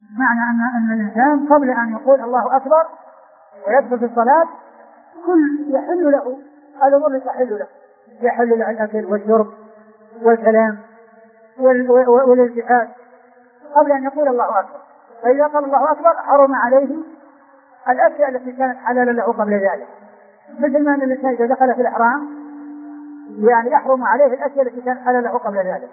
معنى أن الإنسان قبل أن يقول الله أكبر ويدخل في الصلاة كل يحل له الأمور تحل له، يحل له الأكل والشرب والكلام والالتفات قبل أن يقول الله أكبر. فإذا قال الله أكبر حرم عليه الأشياء التي كانت حلالا له قبل ذلك، مثل ما أن الإنسان إذا دخل في الإحرام يعني يحرم عليه الأشياء التي كانت حلالا له قبل ذلك.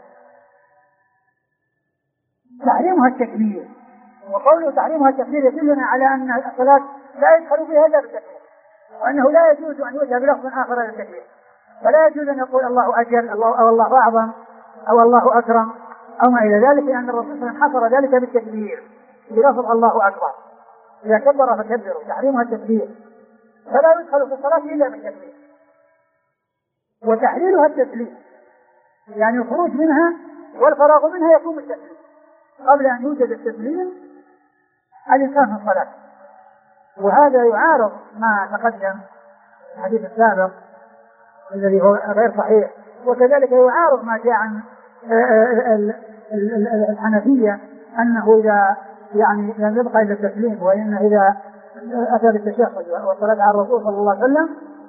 تحريمها التكبير، وقوله تحريمها التكبير يدلنا على أن الصلاة لا يدخل فيها إلا بالتكبير، وأنه لا يجوز أن يؤتى بلفظ آخر للتكبير، فلا يجوز أن يقول الله أجل أو الله أعظم أو الله أكرم أو ما إلى ذلك، لأن الرسول صلى الله عليه وسلم حصر ذلك بالتكبير بلفظ الله أكبر، إذا كبر فكبروا. تحريمها التكبير، فلا يدخل في الصلاة إلا بالتكبير. وتحليلها التسليم، يعني الخروج منها والفراغ منها يكون بالتسليم. قبل أن يوجد التسليم الإنسان في الصلاة، وهذا يعارض ما تقدم الحديث السابق الذي هو غير صحيح، وكذلك يعارض ما جاء عن الحنفية أنه إذا يعني لم يبقى إلا التسليم، وإن إذا أتى بالتشهد والصلاة على الرسول صلى الله عليه وسلم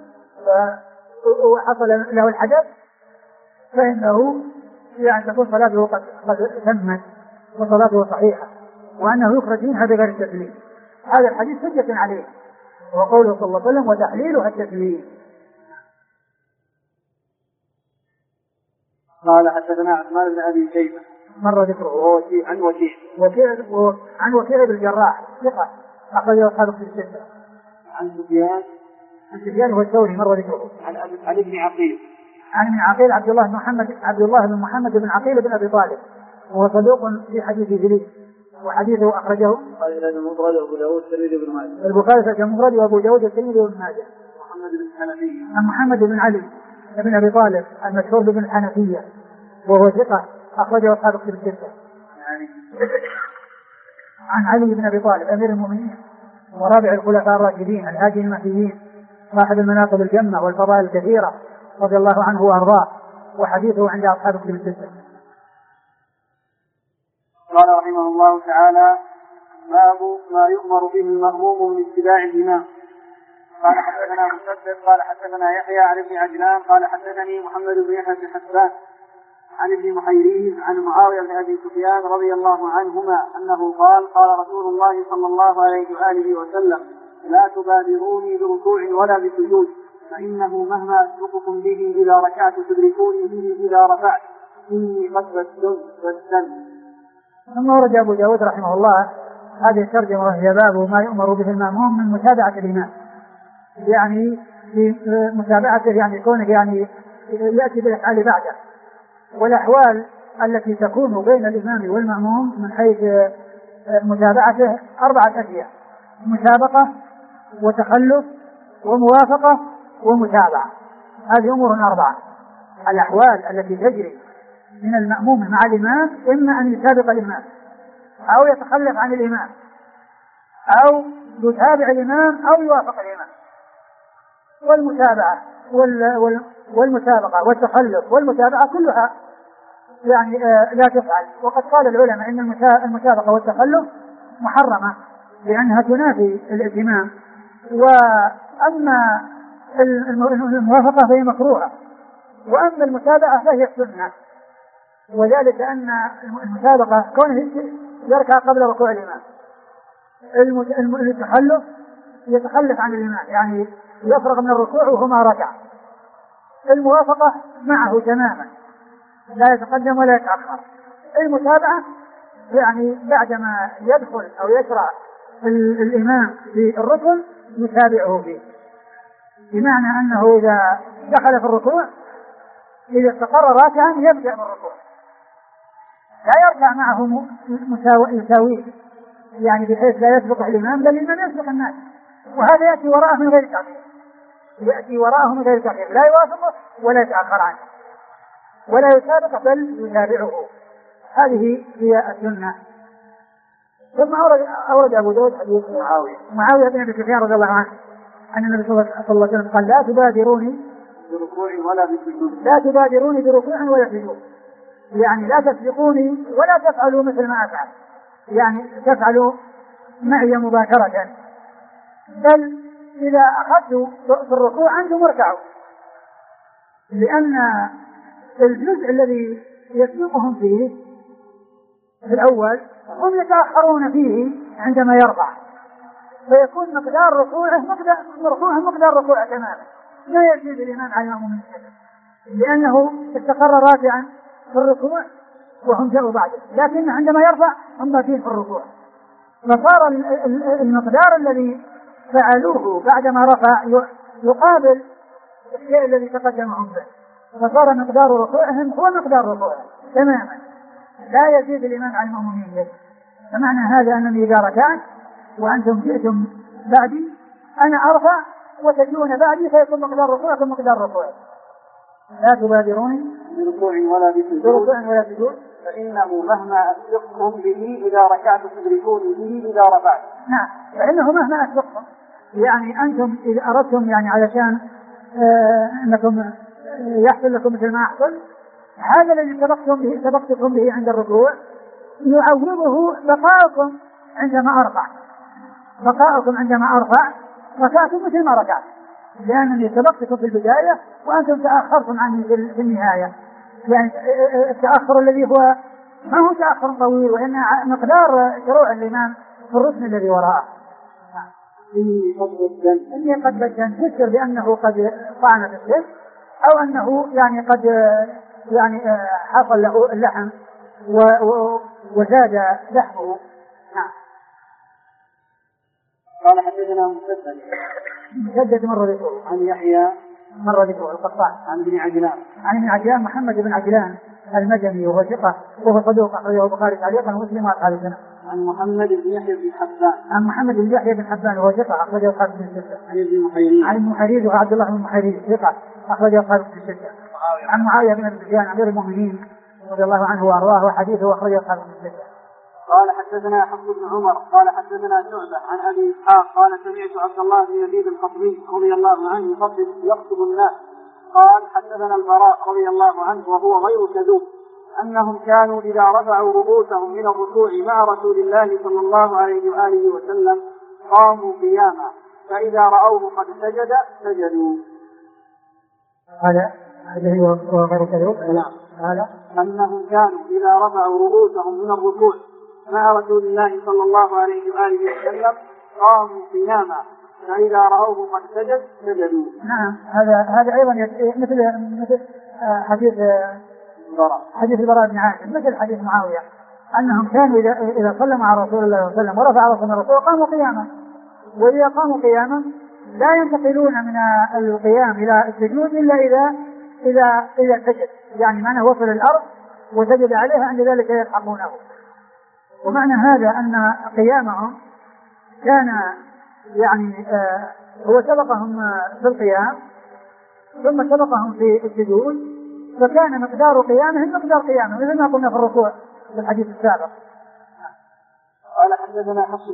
وحصل له الحدث فإنه يعني تكون صلاته قد تمت وصلاته صحيحة، وأنه يخرج منها بغير التسليم. هذا الحديث حجة عليه، وقوله صلى الله عليه وسلم وتحليلها التسليم. قال حدثنا عثمان بن أبي شيبة مر ذكره عن وكيع بن الجراح ثقة أخرجه أصحاب في الستة. عن سفيان هو الثوري مر ذكره. عن ابن عقيل عبد الله بن محمد بن عقيل بن أبي طالب، وهو صدوق في حديث جليل، وحديثه أخرجه البخاري في المفرد وأبو داود والترمذي وابن ماجه. عن محمد بن علي بن أبي طالب المشهور بن الحنفية، وهو ثقة أخرجه أصحاب الكتب الستة. عن علي بن أبي طالب أمير المؤمنين ورابع الخلفاء الراشدين الهادي المهديين صاحب المناقب الجمة والفضائل الكثيرة رضي الله عنه وأرضاه، وحديثه عند أصحاب الكتب الستة. قال رحمه الله تعالى: باب ما يؤمر به المأموم من اتباع الإمام. قال حدثنا مسدد قال حدثنا يحيى عن ابن عجلان قال حدثني محمد بن يحيى بن حسان عن ابن محيريز عن معاوية بن أبي سفيان رضي الله عنهما أنه قال: قال رسول الله صلى الله عليه وآله وسلم: لا تبادروني بركوع ولا بسجود، فإنه مهما أسبقكم به إذا ركعت تدركوني به إذا رفعت، إني قد بدلت. ثم ورد أبو داود رحمه الله هذه الترجمة وهي باب ما يؤمر به المأموم من متابعة الإمام، يعني في متابعته يعني كونه يعني يأتي بالأفعال بعده، والأحوال التي تكون بين الإمام والمأموم من حيث متابعته 4 أشياء: مسابقة وتخلف وموافقة ومتابعة. هذه أمور 4. الأحوال التي تجري من المأموم مع الإمام إما أن يسابق الإمام أو يتخلف عن الإمام أو يتابع الإمام أو يوافق الإمام. والمتابعة والمسابقة والتخلف والمتابعة كلها يعني لا تفعل، وقد قال العلماء إن المسابقة والتخلف محرمة لأنها تنافي الائتمام، وأما الموافقة فهي مكروهة، وأما المتابعة فهي السنة، وذلك أن المسابقة كونه يركع قبل ركوع الإمام، التخلف يتخلف عن الإمام يعني يفرغ من الركوع وهو ما ركع، الموافقة معه تماما لا يتقدم ولا يتأخر، المتابعة يعني بعدما يدخل أو يشرع الإمام في الركن يتابعه فيه، بمعنى أنه إذا دخل في الركوع إذا استقر راكعا يبدأ بالركوع، لا يركع معه يساويه يعني بحيث لا يسبق الإمام، بل الإمام يسبق الناس، وهذا يأتي وراءه من غير تأخير، لا يوافقه ولا يتأخر عنه ولا يسابق بل يتابعه. هذه هي السنة. ثم أورد أبو داود حديث معاوية بن أبي سفيان رضي الله عنه أن النبي صلى الله عليه وسلم قال: لا تبادروني بركوع ولا بسجود، يعني لا تسبقوني ولا تفعلوا مثل ما أفعل، يعني تفعل معي مباشرة، بل إذا أخذت في الركوع أنتم اركعوا، لأن الجزء الذي يسبقهم فيه في الأول هم يتأخرون فيه عندما يرفع، فيكون مقدار ركوعه مقدار ركوعه تماما، لا يزيد الإمام على المأمومين لأنه استقر راكعا في الركوع وهم جاءوا بعده، لكن عندما يرفع هم باقين في الركوع، فصار المقدار الذي فعلوه بعدما رفع يقابل الشيء الذي تقدمهم به، فصار مقدار ركوعهم هو مقدار ركوعهم تماما، لا يزيد الإمام على المأمومين. فمعنى هذا أنني إذا ركعت وأنتم جئتم بعدي أنا أرفع وتجون بعدي فيكون مقدار ركوعكم مقدار ركوعي، لا تبادروني بركوع ولا سجود فإنه مهما أسبقكم به إذا ركعت تدركوني به إذا رفعت. نعم، فإنه مهما أسبقكم، يعني أنتم إذا أردتم يعني علشان أنكم يحصل لكم مثل ما أحصل، هذا الذي سبقتكم به عند الركوع يعوضه بقاءكم عندما أرفع ركعتم مثل ما ركعت، لأنني سبقتكم في البداية وأنتم تأخرتم عني في النهاية، يعني التأخر الذي هو ما هو تأخر طويل وإن مقدار شروع الإمام في الركن الذي وراءه. إني قد بدن تذكر بأنه قد طعن في السن أو أنه يعني قد يعني حصل له اللحم وزاد لحمه. قال حدثنا مسدد مرة ذكره عن يحيى مرة ذكره القطان عن ابن عجلان محمد بن عجلان المدني وهو ثقة وهو صدوق أخرجه البخاري تعليقا ومسلم وأصحاب السنة. عن محمد بن يحيى بن حبان وهو ثقة أخرجه أصحاب السنة. عن المحيريز وعبد الله بن المحيريز ثقة أخرجه أصحاب السنة. عن معاوية بن أبي سفيان أمير المؤمنين رضي الله عنه وأرضاه وحديثه أخرجه أصحاب السنة. قال حدثنا حفص بن عمر قال حدثنا شعبة عن أبي إسحاق قال سمعت عبد الله بن يزيد الخطبي رضي الله عنه يخطب الناس قال حدثنا البراء رضي الله عنه وهو غير كذوب أنهم كانوا إذا رفعوا رؤوسهم من الركوع مع رسول الله صلى الله عليه وآله وسلم قاموا قياما فإذا رأوه قد سجد سجدوا. هذا هو غير كذوب. هذا أنهم كانوا إذا رفعوا رؤوسهم من الركوع مع رسول الله صلى الله عليه وآله وسلم قاموا قياما فإذا رأوه قد سجد سجدوا. نعم، هذا أيضا مثل حديث البراء بن عازب، مثل حديث معاوية أنهم كانوا إذا صلى مع رسول الله صلى الله عليه وسلم ورفع رأسه من الركوع قاموا قياما، وإذا قاموا قياما لا ينتقلون من القيام إلى السجود إلا إذا سجد، يعني معنى وصل الأرض وسجد عليها عند ذلك يلحقونه. ومعنى هذا أن قيامهم كان يعني هو سبقهم في القيام ثم سبقهم في السجود، فكان مقدار قيامهم مثل ما قلنا في الركوع في الحديث السابق. قال حدثنا حفص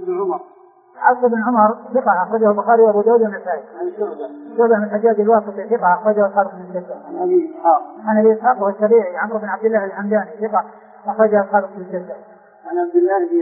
بن عمر ثقة أخرجه البخاري وأبو داود والنسائي. شعبة بن الحجاج الواسطي ثقة أخرجه أصحاب السنة. عن أبي إسحاق والسريعي عمرو بن عبد الله الحمداني ثقة أخرجه أصحاب السنة. عن عبد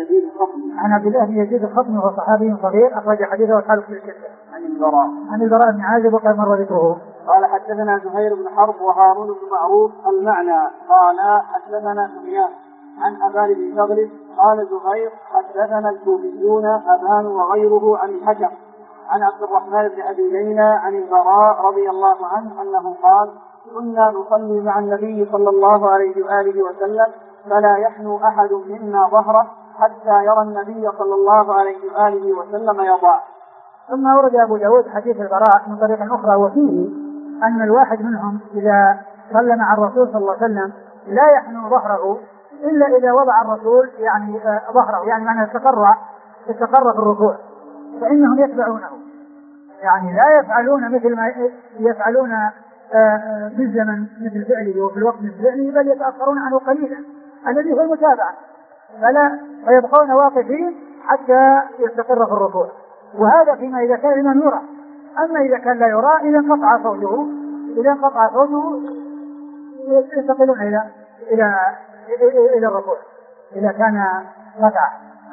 الله بن يزيد الخطمي وهو صحابي صغير أخرج حديثه أصحاب السنة. عن البراء بن عازب وقد مر ذكره. قال حدثنا زهير بن حرب وهارون بن معروف المعنى قال حدثنا سفيان عن أبان بن مغرب قال زهير حدثنا الكوفيون أبان وغيره عن الحكم عن عبد الرحمن بن أبي ليلى عن البراء رضي الله عنه أنه قال كنا نصلي مع النبي صلى الله عليه وآله وسلم فلا يحنو أحد منا ظهره حتى يرى النبي صلى الله عليه وآله وسلم يضع. ثم ورد أبو داود حديث البراء من طريق أخرى وفيه أن الواحد منهم إذا صلى مع الرسول صلى الله عليه وسلم لا يحنو ظهره إلا إذا وضع الرسول يعني ظهره، يعني معنى استقر في الركوع، فإنهم يتبعونه، يعني لا يفعلون مثل ما يفعلون في الزمن مثل فعله وفي الوقت مثل فعله، بل يتأخرون عنه قليلا الذي هو المتابعة، فيبقون واقفين حتى يستقر في الركوع. وهذا فيما إذا كان الإمام يرى، أما إذا كان لا يرى إذا انقطع صوته ينتقلون إلى الركوع إذا كان ركعة.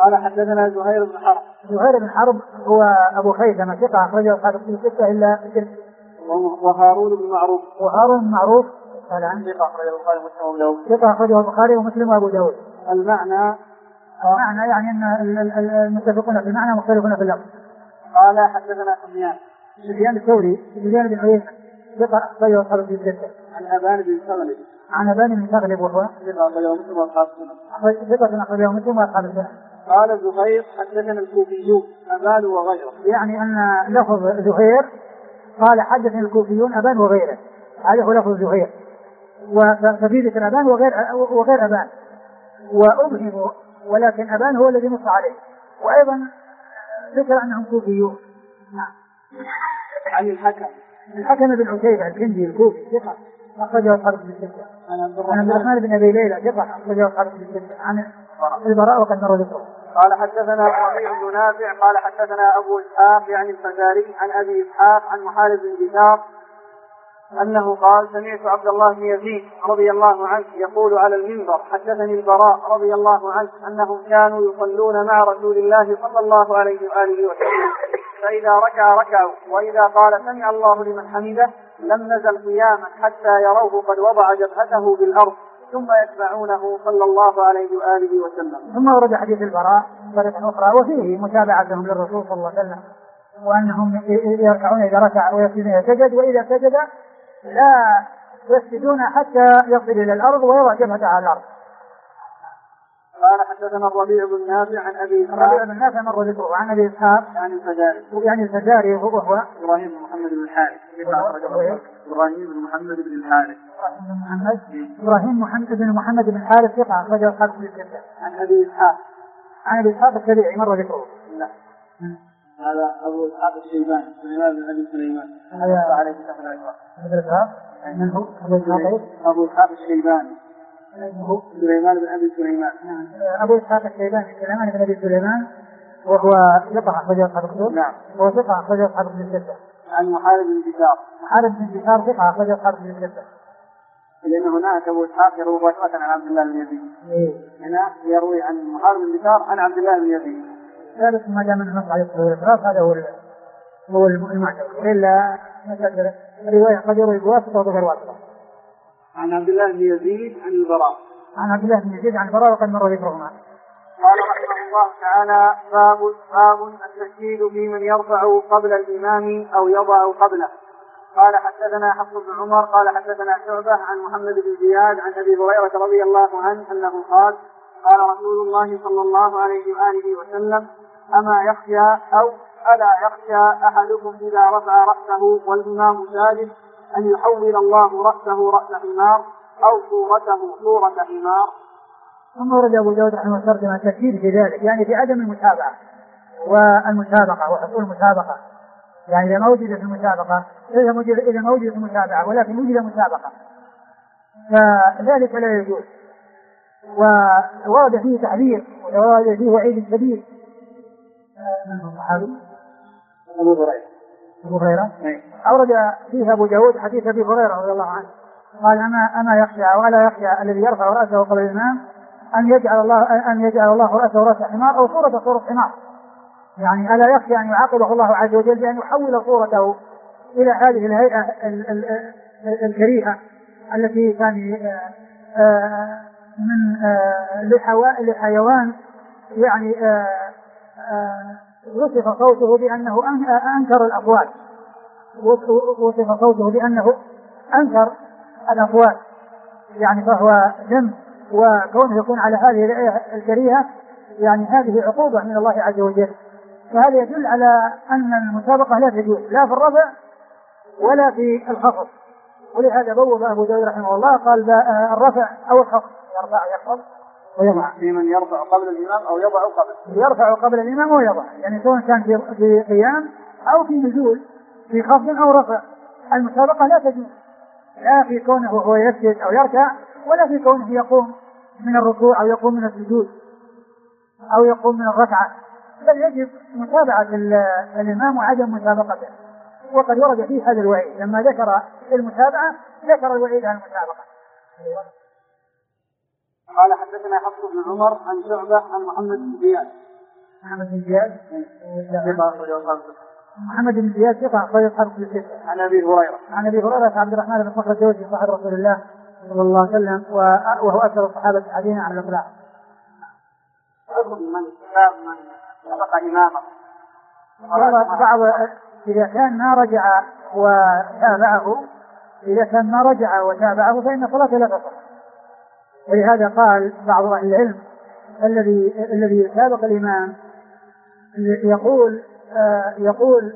قال حدثنا زهير بن حرب. زهير بن حرب هو أبو خيثمة ثقة أخرجه أصحاب الكتب الستة إلا الترمذي. وهارون بن معروف. وهارون بن معروف ثقة أخرجه البخاري ومسلم وأبو داود. ثقة أخرجه البخاري ومسلم وأبو داود. المعنى يعني أن المتفقون في المعنى مختلفون في اللفظ. قال حدثنا سفيان الثوري سفيان بن عيينة ثقة أخرجه أصحاب الكتب الستة. عن أبان بن ثغلب. عن أبان بن ثغلب وهو ثقة أخرجه مسلم وأصحاب السنن. ثقة أخرجه مسلم وأصحاب السنن. قال زهير حدثنا الكوفيون أبان وغيره. يعني أن لفظ زهير قال حدثنا الكوفيون أبان وغيره، هذا هو لفظ زهير. وفي ذكر أبان وغير أبان وأبهموا، ولكن أبان هو الذي نص عليه، وأيضا ذكر أنهم كوفيون. نعم. عن الحكم بن عتيبة الكندي الكوفي ثقة أخرجه أصحاب الكتب الستة. عن عبد الرحمن بن أبي ليلى ثقة أخرجه أصحاب الكتب الستة. عن البراء وقد مر ذكره. قال حدثنا ربيع بن نافع قال حدثنا أبو إسحاق يعني الفزاري عن أبي إسحاق عن محارب بن دثار أنه قال سمعت عبد الله بن يزيد رضي الله عنه يقول على المنبر حدثني البراء رضي الله عنه أنهم كانوا يصلون مع رسول الله صلى الله عليه وآله وسلم، فإذا ركعوا وإذا قال سمع الله لمن حمده لم نزل قياما حتى يروه قد وضع جبهته بالأرض ثم يتبعونه صلى الله عليه وآله وسلم. ثم ورد حديث البراء بطريقة أخرى وفيه متابعتهم للرسول صلى الله عليه وسلم، وأنهم يركعون إذا ركع ويسجدون إذا سجد، وإذا سجد لا يسجدون حتى يصل إلى الأرض ويضع جبهته على الأرض. قال حدثنا الربيع بن نافع عن أبي إسحاق. الربيع بن نافع مر ذكره. عن أبي إسحاق يعني الفزاري وهو إبراهيم بن محمد بن الحارث. إبراهيم بن محمد بن الحارث ثقة أخرجه أصحاب الكتب الستة. عن أبي إسحاق السبيعي مر ذكره. لا. هذا أبو إسحاق الشيباني سليمان بن أبي سليمان. هذا عليه كتاب الأشراف. من هو أبو إسحاق الشيباني سليمان بن أبي سليمان. أبو إسحاق الشيباني سليمان بن أبي سليمان وهو ثقة أخرجه أصحاب الكتب. نعم. وهو ثقة أخرجه أصحاب الكتب الستة. عن محارب بن دثار. محارب بن دثار ثقة أخرجه أصحاب الكتب الستة. لأن هناك أبو إسحاق يروي مباشرة عن عبد الله بن يزيد. هنا يروي عن محارب بن دثار عن عبد الله بن يزيد. ثالث ما دام النص على الصحيح هذا هو المعتبر، إلا مثلا الرواية قد يروي بواسطة وغير واسطة. عن عبد الله بن يزيد عن البراء. عن عبد الله بن يزيد عن البراء وقد مر ذكرهما. قال رحمه الله تعالى باب التشديد في من يرفع قبل الإمام أو يضع قبله. قال حدثنا حفص بن عمر قال حدثنا شعبة عن محمد بن زياد عن أبي هريرة رضي الله عنه أنه قال قال رسول الله صلى الله عليه وآله وسلم أما يخشى أو ألا يخشى أحدكم إذا رفع رأسه والإمام ساجد أن يحول الله رأسه رأس حمار أو صورته صورة حمار. ثم ورد أبو داود رحمه الله ترجمة تأكيد في ذلك، يعني في عدم المتابعة والمسابقة وحصول المسابقة، يعني إذا ما وجد في المسابقة إذا ما وجد في المتابعة ولكن وجد مسابقة فذلك لا يجوز. وورد فيه تحذير وورد فيه وعيد شديد. من هو الصحابي؟ أبو هريرة. أورد فيه أبو داود حديث أبي هريرة رضي الله عنه قال أما يخشى ولا يخشى الذي يرفع رأسه قبل الإمام أن يجعل الله رأسه رأس حمار أو صورة حمار، يعني ألا يخشى أن يعاقبه الله عز وجل بأن يحول صورته إلى هذه الهيئة الكريهة التي كان من لحيوان يعني وصف صوته بأنه أنكر الأصوات، وصف صوته بأنه أنكر الأصوات، يعني فهو ذنب، وكونه يكون على هذه الكريهة يعني هذه عقوبة من الله عز وجل. فهذا يدل على أن المسابقة لا تجوز لا في الرفع ولا في الخفض، ولهذا بوب أبو داود رحمه الله قال الرفع أو الخفض، يخفض ويضع في من يرفع قبل الإمام أو يضع قبل، يرفع قبل الإمام ويضع، يعني سواء كان في قيام أو في نزول في خفض أو رفع. المسابقة لا تجوز لا في كونه هو يسجد أو يركع ولا في كونه يقوم من الركوع أو يقوم من السجود أو يقوم من الركعة، بل يجب متابعة الإمام وعدم مسابقته. وقد ورد فيه هذا الوعيد، لما ذكر المتابعة ذكر الوعيد عن المسابقة. قال حدثنا حفص بن عمر عن شعبة عن محمد بن زياد محمد بن زياد ثقة أخرجه الخمسة. محمد بن زياد ثقة أخرجه الحرب في الستة. عن أبي هريرة. عن أبي هريرة عبد الرحمن بن صخر الدوسي صاحب رسول الله صلى الله عليه وسلم وهو أكثر الصحابة حديثا على الإطلاق. من سبق إمامه. بعض إذا كان ما رجع وتابعه فإن صلاته لا تصح. ولهذا قال بعض أهل العلم الذي يسابق الإمام يقول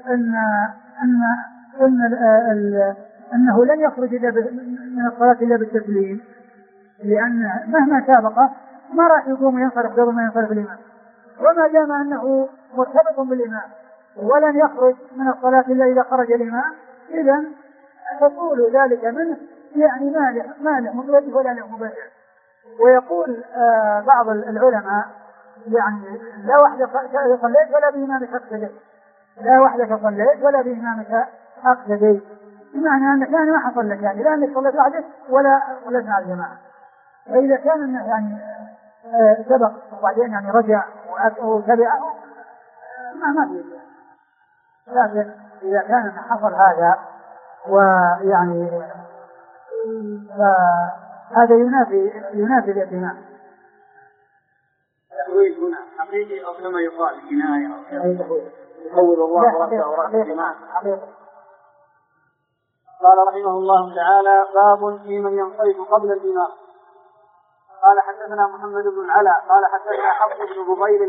أنه لن يخرج من الصلاة إلا بالتسليم، لأن مهما سابقه ما راح يقوم ينصرف قبل ما ينصرف الإمام، وما دام أنه مرتبط بالإمام ولن يخرج من الصلاة إلا إذا خرج الإمام، إذن تطول ذلك منه يعني مالح مبادئ ولا له مبادئ. ويقول بعض العلماء يعني لا وحدك صليت ولا بإمامك اقتديت، لا وحدك صليت ولا بإمامك اقتديت، بمعنى أنك يعني ما حصلت يعني لا أنك صليت وحدك ولا صليت مع الجماعة. فإذا كان يعني سبق وبعدين يعني رجع وتبعه ما في، لكن إذا كان حصل هذا ويعني هذا ينافي الاتمام. تحويل هنا حقيقي أو كما يقال كناية يحول الله رأسه الإمام. قال رحمه الله تعالى: باب في من ينصرف قبل الإمام. قال حدثنا محمد بن العلاء قال حدثنا حفص بن بغير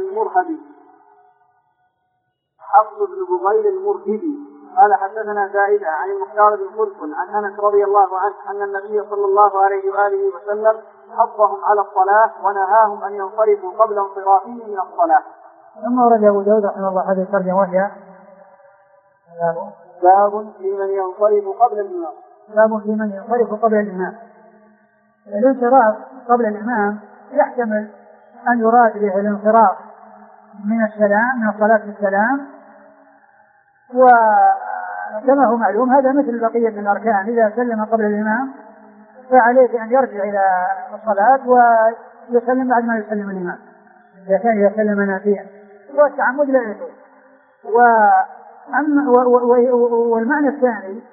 المرهبي قال حدثنا زائدة عن المختار بن خلف عن أنس رضي الله عنه أن النبي صلى الله عليه وآله وسلم حضهم على الصلاة ونهاهم أن ينصرفوا قبل انصرافهم من الصلاة. ثم ورد أبو داود رحمه الله هذه الترجمة وهي باب في من ينصرف قبل الإمام. باب في من ينصرف قبل الإمام. الانصراف قبل الإمام يحتمل أن يراد به الانصراف من السلام من الصلاة بالسلام، وكما هو معلوم هذا مثل بقية من الأركان، إذا سلم قبل الإمام فعليه أن يرجع إلى الصلاة ويسلم بعد ما يسلم الإمام إذا كان يسلم نافيا، والتعمد لا يجوز. والمعنى الثاني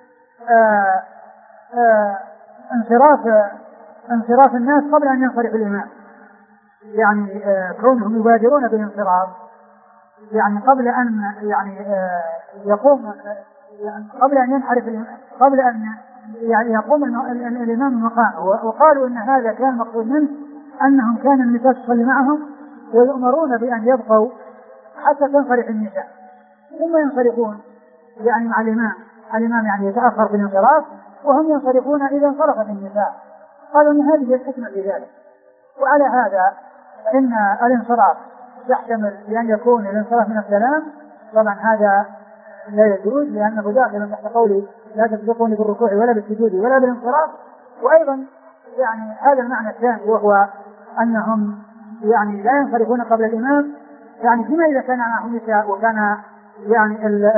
انصراف الناس قبل أن ينصرف الإمام، يعني كونهم يبادرون بالانصراف يعني قبل أن يقوم قبل أن ينحرف قبل أن يعني يقوم الإمام مقامه. وقالوا إن هذا كان مقصود منه أنهم كان النساء تصلي معهم ويؤمرون بأن يبقوا حتى تنصرف النساء ثم ينصرفون يعني مع الإمام يعني يتأخر في الانصراف وهم ينصرفون إذا انصرفت النساء. قالوا إن هذه الحكمة في ذلك. وعلى هذا إن الانصراف يحتمل بأن يكون الانصراف من السلام، طبعا هذا لا يجوز لأنه داخل تحت قوله لا تسبقوني بالركوع ولا بالسجود ولا بالانصراف. وأيضا يعني هذا المعنى الثاني وهو أنهم يعني لا ينصرفون قبل الإمام، يعني فيما إذا كان معهم نساء وكان يعني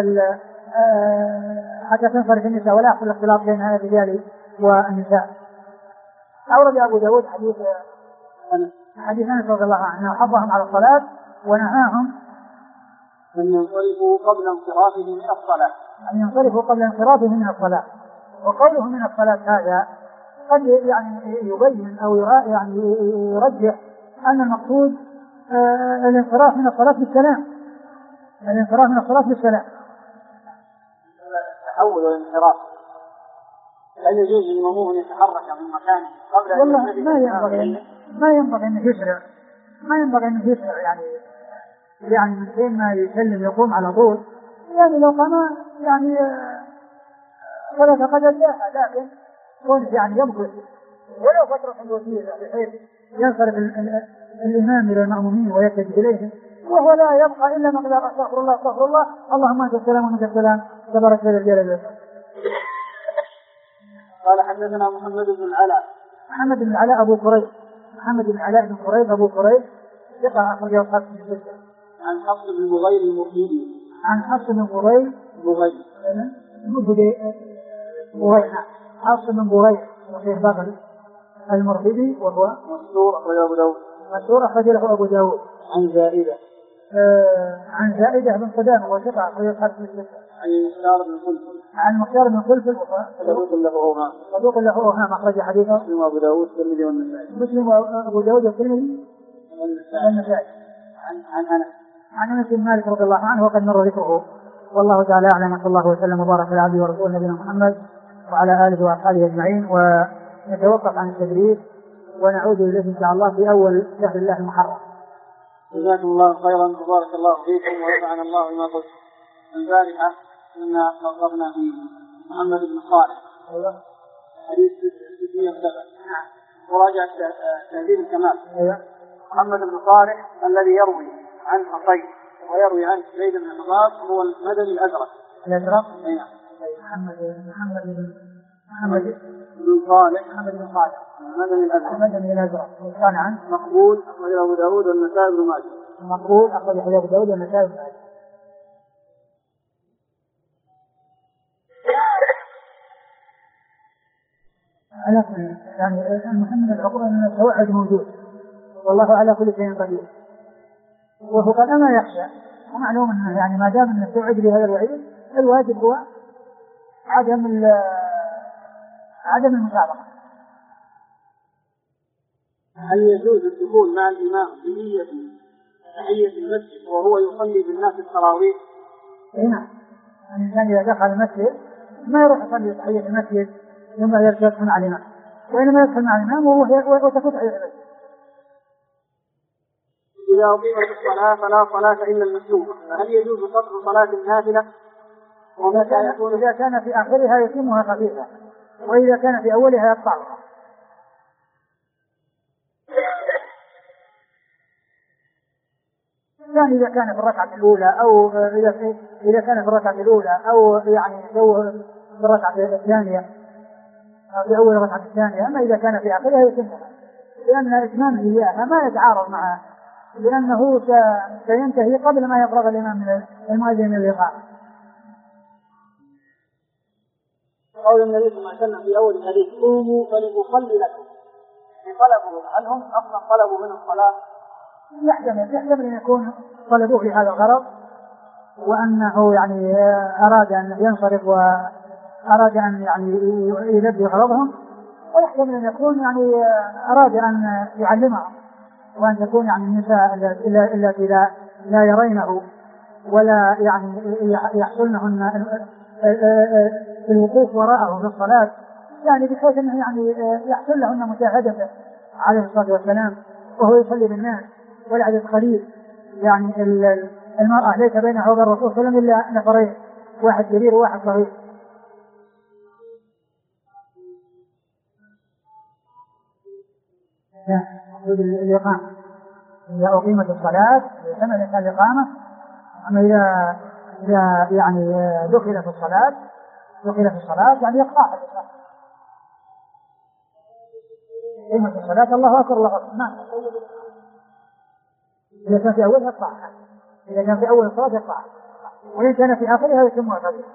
حتى تنصرف النساء ولا يحصل اختلاط بين الرجال والنساء. أورد أبو داود حديث أنس رضي الله عنه حضهم على الصلاة ونهاهم أن ينصرفوا قبل انصرافهم من الصلاة. أن ينصرفوا قبل انصرافهم من الصلاة. وقوله من الصلاة هذا قد يعني يبين أو يعني يرجح أن المقصود الانصراف من الصلاة بالسلام. الانصراف من الصلاة بالسلام. تحول الانصراف. هل يجوز للمأموم أن يتحرك من مكانه قبل أن ما ينبغي أن يسرع. ما ينبغي أن يسرع يعني من حين ما يسلم يقوم على طول، يعني لو قام يعني ولا فقد الداء، لكن كنت يعني يمكث ولو فترة وجيزة بحيث ينصرف الإمام إلى المأمومين ويتجه إليهم وهو لا يبقى إلا مقدار أستغفر الله أستغفر الله اللهم أنت السلام ومنك السلام تبارك ذا الجلال والإكرام. قال حدثنا محمد بن العلاء أبو كريب محمد بن العلاء بن كريب أبو كريب ثقة أخرجه أصحاب الكتب. عن حفص بن بغير المرهبي. عن حفص بن بغير حفص بن بغير وشيخ بغل المرهبي وهو مشهور أخرجه أبو داود. مشهور أخرجه أبو داود. عن زائدة عن زائدة بن قدامة وثقة أخرج حديث الستة. عن مختار بن خلف صدوق له أوهام أخرج حديثه مسلم وأبو داود والترمذي والنسائي. مسلم وأبو داود والترمذي والنسائي. عن أنس بن مالك رضي الله عنه وقد مر ذكره. والله تعالى أعلم. صلى الله وسلم وبارك على عبده ورسوله نبينا محمد وعلى آله وأصحابه أجمعين. ونتوقف عن التدريس ونعود إليه إن شاء الله في أول شهر الله المحرم. جزاكم الله خيرا وبارك الله فيكم ونفعنا الله بما قلت. البارحة كنا وقفنا في محمد بن صالح حديث 607 وراجع تهذيب الكمال. محمد بن صالح الذي يروي عن حصين ويروي عن زيد بن حباب هو المدني الأزرق. الأزرق؟ نعم. محمد بن صالح المدني الأزرق. كان عنه مقبول أخرج أبو داود والنسائي بن ماجه. مقبول أخرج أبو داود والنسائي بن ماجه. على كل يعني المهم العقوبة أن التوعد موجود والله على كل شيء قدير وهو قد ما يخشى. ومعلوم أنه يعني ما دام أن التوعد بهذا الوعيد الواجب هو عدم المسابقة. هل يجوز الدخول مع الإمام بنية تحية المسجد وهو يصلي بالناس التراويح؟ نعم. الإنسان إذا دخل المسجد ما يروح يصلي تحية المسجد ثم يدخل مع الإمام وإنما يدخل مع الإمام وتفوت تحية المسجد. إذا أقيمت الصلاة فلا صلاة إلا المكتوبة فهل يجوز قصر صلاة النافلة؟ إذا كان في آخرها يتمها خفيفة وإذا كان في أولها يقطعها. يعني إذا كان في الركعة الأولى أو إذا كان في الركعة الأولى أو يعني في الركعة الثانية أو في أول الركعة الثانية. أما إذا كان في آخرها يتمها لأن إتمامه إياها ما يتعارض معها لأنه سينتهي قبل ما يفرغ الإمام من المؤذن من الإقامة. قول النبي صلى الله عليه وسلم في أول الحديث قوموا فلأصلي لكم طلبوا هل هم أصلا طلبوا من الصلاة؟ يحتمل أن يكون طلبوه لهذا الغرض وأنه يعني أراد أن ينصرف وأراد أن يعني يلبي غرضهم ويحتمل أن يكون يعني أراد أن يعلمهم وأن تكون يعني النساء التي لا يرينه ولا يعني يحصلنهن الوقوف وراءه في الصلاة يعني بحيث أنه يعني يحصل لهن مشاهدته عليه الصلاة والسلام وهو يصلي بالناس والعدد قليل. يعني المرأة ليس بينها وبين الرسول صلى الله عليه وسلم إلا نفرين واحد كبير وواحد صغير. الإقامة إذا أقيمت الصلاة يسمى الإنسان الإقامة. أما إذا يعني دخل في الصلاة يعني يقطعها الإقامة. أقيمت الصلاة الله أكبر الله أكبر نعم. إذا كان في أولها يقطعها إذا كان في أول الصلاة يقطعها وإن كان في آخرها يتمها كذلك.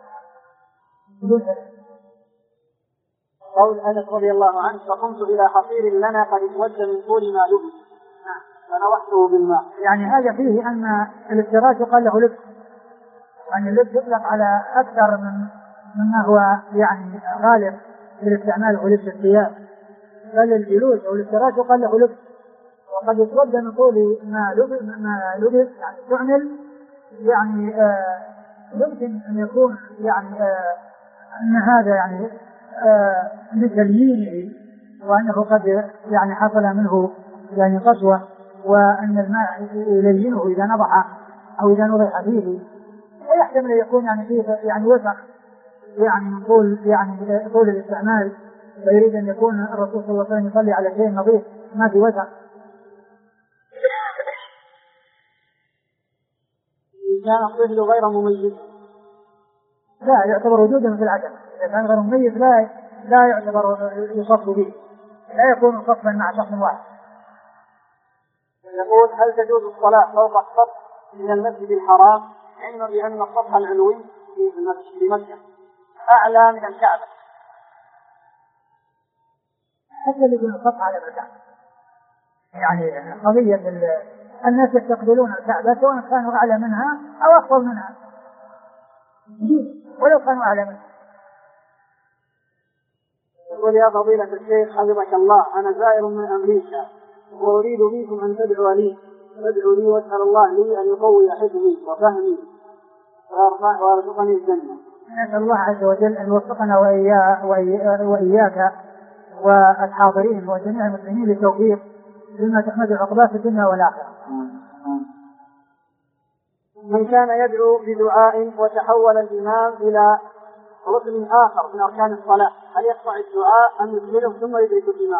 قول أنس رضي الله عنه فقمت إلى حصير لنا قد اسود من طول ما لبس فنوحته بالماء. يعني هذا فيه أن الافتراش يقال له لبس وأن اللبس يطلق على أكثر مما هو يعني غالب في الاستعمال ولبس الثياب بل الجلوس أو الافتراش يقال له لبس وقد اسود من طول ما لبس يعني تعمل يعني يمكن أن يكون يعني أن هذا يعني لتليينه وأنه قد يعني حصل منه يعني قسوة وأن الماء يلينه إذا نضح أو إذا نضح فيه ويحتمل أن يكون يعني فيه يعني وسخ يعني من طول الاستعمال فيريد أن يكون الرسول صلى الله عليه وسلم يصلي على شيء نظيف ما في وسخ. إن كان الطفل غير مميز لا يعتبر وجودا في العدم. إذا كان غير مميز لا يعتبر يصف به لا يكون صفا مع شخص واحد. يقول هل تجوز الصلاة فوق السطح من المسجد الحرام علما بأن السطح العلوي في مكة أعلى من الكعبة؟ حتى اللي يكون السطح على الكعبة يعني قضية الناس يستقبلون الكعبة سواء كانوا أعلى منها أو أفضل منها ولو كانوا أعلى منها. يقول يا فضيلة الشيخ حفظك الله، أنا زائر من أمريكا وأريد بكم أن تدعوا لي واسأل الله لي أن يقوي حفظي وفهمي ويرزقني الجنة. نسأل الله عز وجل أن يوفقنا وإياك والحاضرين وجميع المسلمين للتوفيق لما تحمد العقبات في الدنيا والآخرة. من كان يدعو بدعاء وتحول الإمام إلى ركن آخر من أركان الصلاة هل يقطع الدعاء أم يكمله ثم يدرك الإمام؟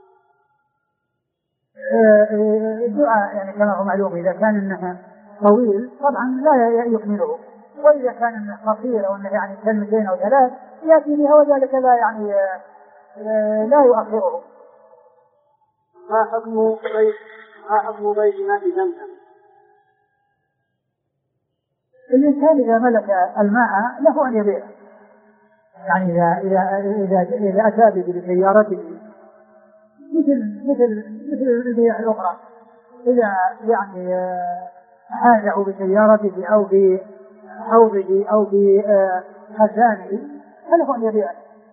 الدعاء يعني كما هو معلوم إذا كان إنه طويل طبعا لا يكمله، وإذا كان إنه قصير أو إنه يعني كلمتين أو ثلاث يأتي بها وذلك لا يعني لا يؤخره. ما حكم بيت ماء زمزم؟ الإنسان إذا ملك الماء له أن يبيعه، يعني إذا أتى بسيارته مثل البيع الأخرى، إذا يعني حاله بسيارته أو بحوضه أو بخزانه فله أن يبيعه.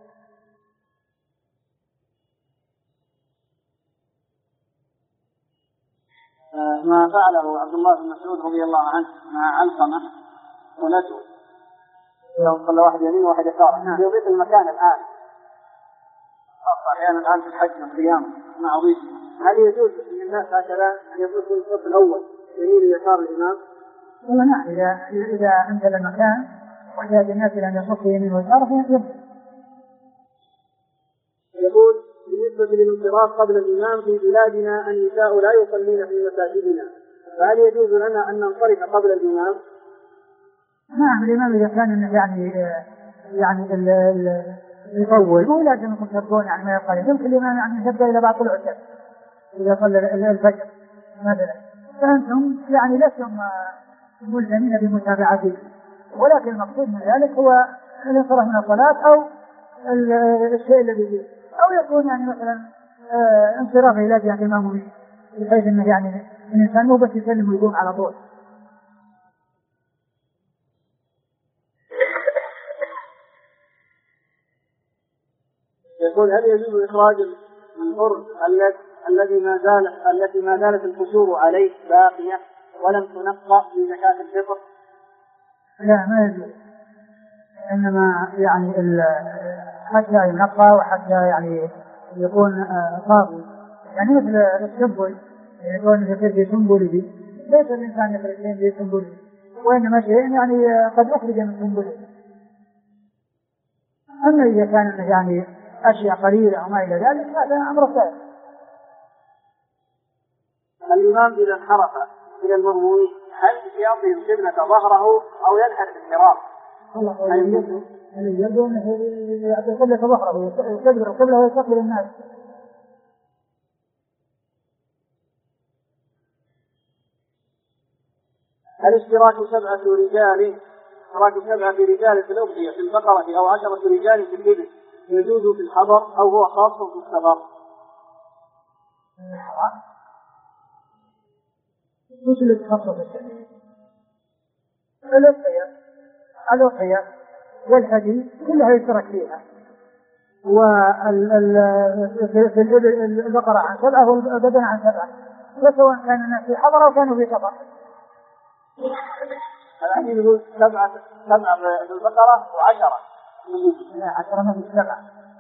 ما فعله عبد الله بن مسعود رضي الله عنه مع علقمة ونسوه لو صلى واحد يمين وواحد يسار يضيف المكان الآن أحيانا الآن في الحج من القيام مع ضيف، هل يجوز للناس هكذا أن يضيفوا الصف الأول يمين ويسار الإمام؟ نعم إذا أمثل المكان واحتاج الناس إلى أن يصفوا يمين ويسار فيجب. يقول بالنسبة للانصراف قبل الإمام في بلادنا النساء لا يصلين في مساجدنا، فهل يجوز لنا أن ننصرف قبل الإمام؟ نعم الإمام إذا كان يعني يطول مو لازم يكون تبقون يعني ما يقال، يمكن الإمام يعني يبدأ إلى بعد طلوع الشمس إذا صلى الفجر مثلا، فأنتم يعني لستم ملزمين بمتابعته، ولكن المقصود من ذلك هو الانصراف من الصلاة أو الشيء الذي فيه، أو يكون يعني مثلا انصراف إلى جهة المأمومين بحيث أنه يعني الإنسان مو بس يسلم ويقوم على طول. يقول هل يجوز إخراج الأرز التي ما زالت القشور عليه باقية ولم تنقى في زكاة الفطر؟ لا ما يجوز، إنما يعني حتى ينقى وحتى يعني يكون صافي، يعني مثل السنبل يكون يصير في سنبله ليس الإنسان يخرج في سنبله، وإنما شيء يعني قد أخرج من سنبله. أما إذا كان يعني أشياء قليلة أو ما إلى ذلك هذا أمر ثاني. الإمام إذا انحرف إلى المأمومين هل يعطي القبلة ظهره أو ينحرف الانحراف؟ يبدو أنه يعطي القبلة ظهره ويستدبر القبلة ويستقبل الناس. هل اشتراك سبعة رجال في الأضحية في البقرة أو 10 رجال في الإبل يجوز في الحضر أو هو خاص في السفر؟ مثل التخصص الشديد الأضحية والهدي كلها يشترك فيها، في البقرة عن 7 والبدن عن 7، وسواء كان الناس في حضر أو كانوا في سفر. الحين يقول 7 في البقرة و10 لا 10 ما في 7.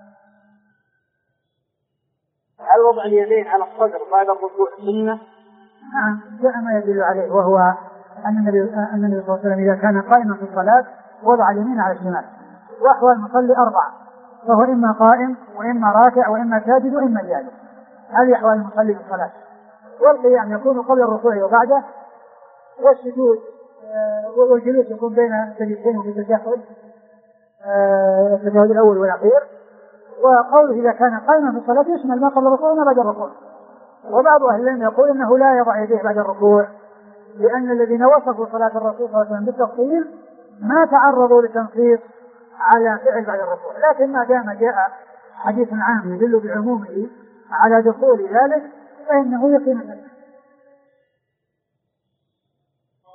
هل وضع اليدين على الصدر بعد الركوع سنة؟ نعم جاء ما يدل عليه، وهو أن النبي صلى الله عليه وسلم إذا كان قائما في الصلاة وضع اليمين على الشمال، وأحوال المصلي 4، فهو إما قائم وإما راكع وإما ساجد وإما جالس، هذه أحوال المصلي في الصلاة. والقيام يكون قبل الركوع وبعده، والسجود والجلوس يكون بين سجدتين في التشهد التشهد الأول والأخير. وقوله إذا كان قائما في الصلاة يشمل ما قبل الركوع وما بعد الركوع. وبعض أهل العلم يقول إنه لا يضع يديه بعد الركوع، لأن الذين وصفوا صلاة الرسول صلى الله عليه وسلم بالتفصيل ما تعرضوا لتنصيص على فعل بعد الركوع، لكن ما دام جاء حديث عام يدل بعمومه على دخول ذلك فإنه يقيم.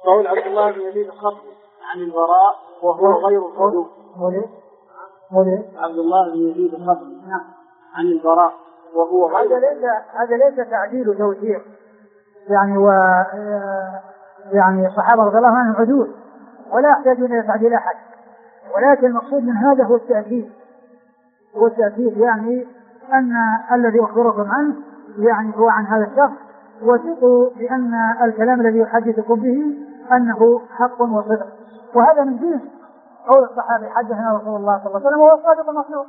قول عبد الله بن يزيد الخطمي عن البراء وهو غير صدوق. عبد الله بن يزيد الخطمي عن البراء وهو غير. هذا ليس تعديل وتوثيق، يعني يعني الصحابة رضي الله عنهم عدول ولا يحتاجون إلى تعديل أحد، ولكن المقصود من هذا هو التأكيد. يعني أن الذي أخبركم عنه يعني هو عن هذا الشخص، وثقوا بأن الكلام الذي يحدثكم به أنه حق وصدق. وهذا من جنس قول الصحابي حدثنا رسول الله صلى الله عليه وسلم وهو صادق مصدوق،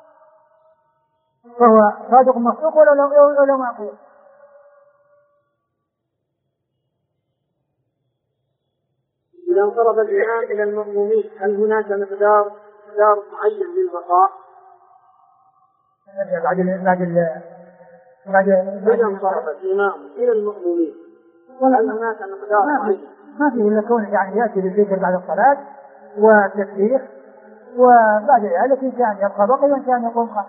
فهو صادق مصدوق ولا معقول. إذا انصرف الإمام إلى المأمومين هل هناك مقدار معين للبقاء؟ إذا انصرف الإمام إلى المأمومين هل هناك مقدار معين؟ ما فيه إلا كونه يعني يأتي بالذكر بعد الصلاة والتسبيح، وبعد ذلك إن كان يبقى بقي وإن كان يقوم خلف.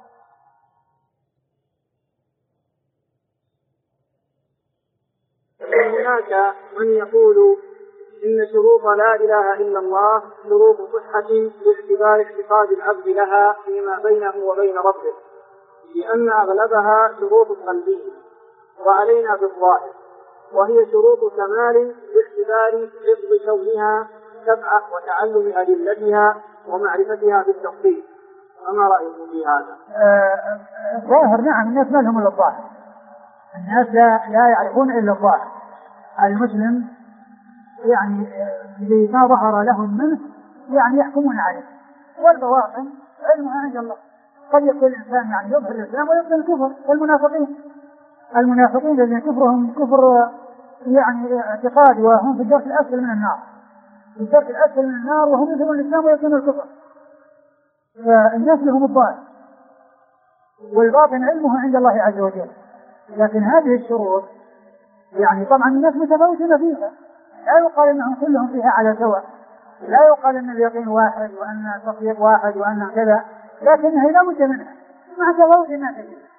هناك من يقول إن شروط لا إله إلا الله شروط صحة باعتبار اعتقاد العبد لها فيما بينه وبين ربه، لأن أغلبها شروط قلبية وعلينا بالظاهر، وهي شروط كمال باعتبار حفظ كونها سبعة وتعلم أدلتها ومعرفتها بالتفصيل. فما رأيكم في هذا؟ ظاهر نعم، الناس ما لهم إلا الظاهر، الناس لا يعرفون إلا الظاهر. المسلم يعني بما ظهر لهم منه يعني يحكمون عليه، والبواطن علمها عند الله. قد يكون الإنسان يعني يظهر الإسلام ويبطن الكفر، المنافقين الذين كفرهم كفر يعني اعتقاد، وهم في الدرك الأسفل من النار، في الدرك الأسفل من النار وهم يظهرون الإسلام ويبطنون الكفر. فالناس لهم الظاهر والباطن علمها عند الله عز وجل. لكن هذه الشروط يعني طبعا الناس متفاوتون فيها، لا يقال انهم كلهم فيها على سواء، لا يقال ان اليقين واحد وان التصديق واحد وان كذا، لكنها لا بد منها مع تفاوت الناس فيها.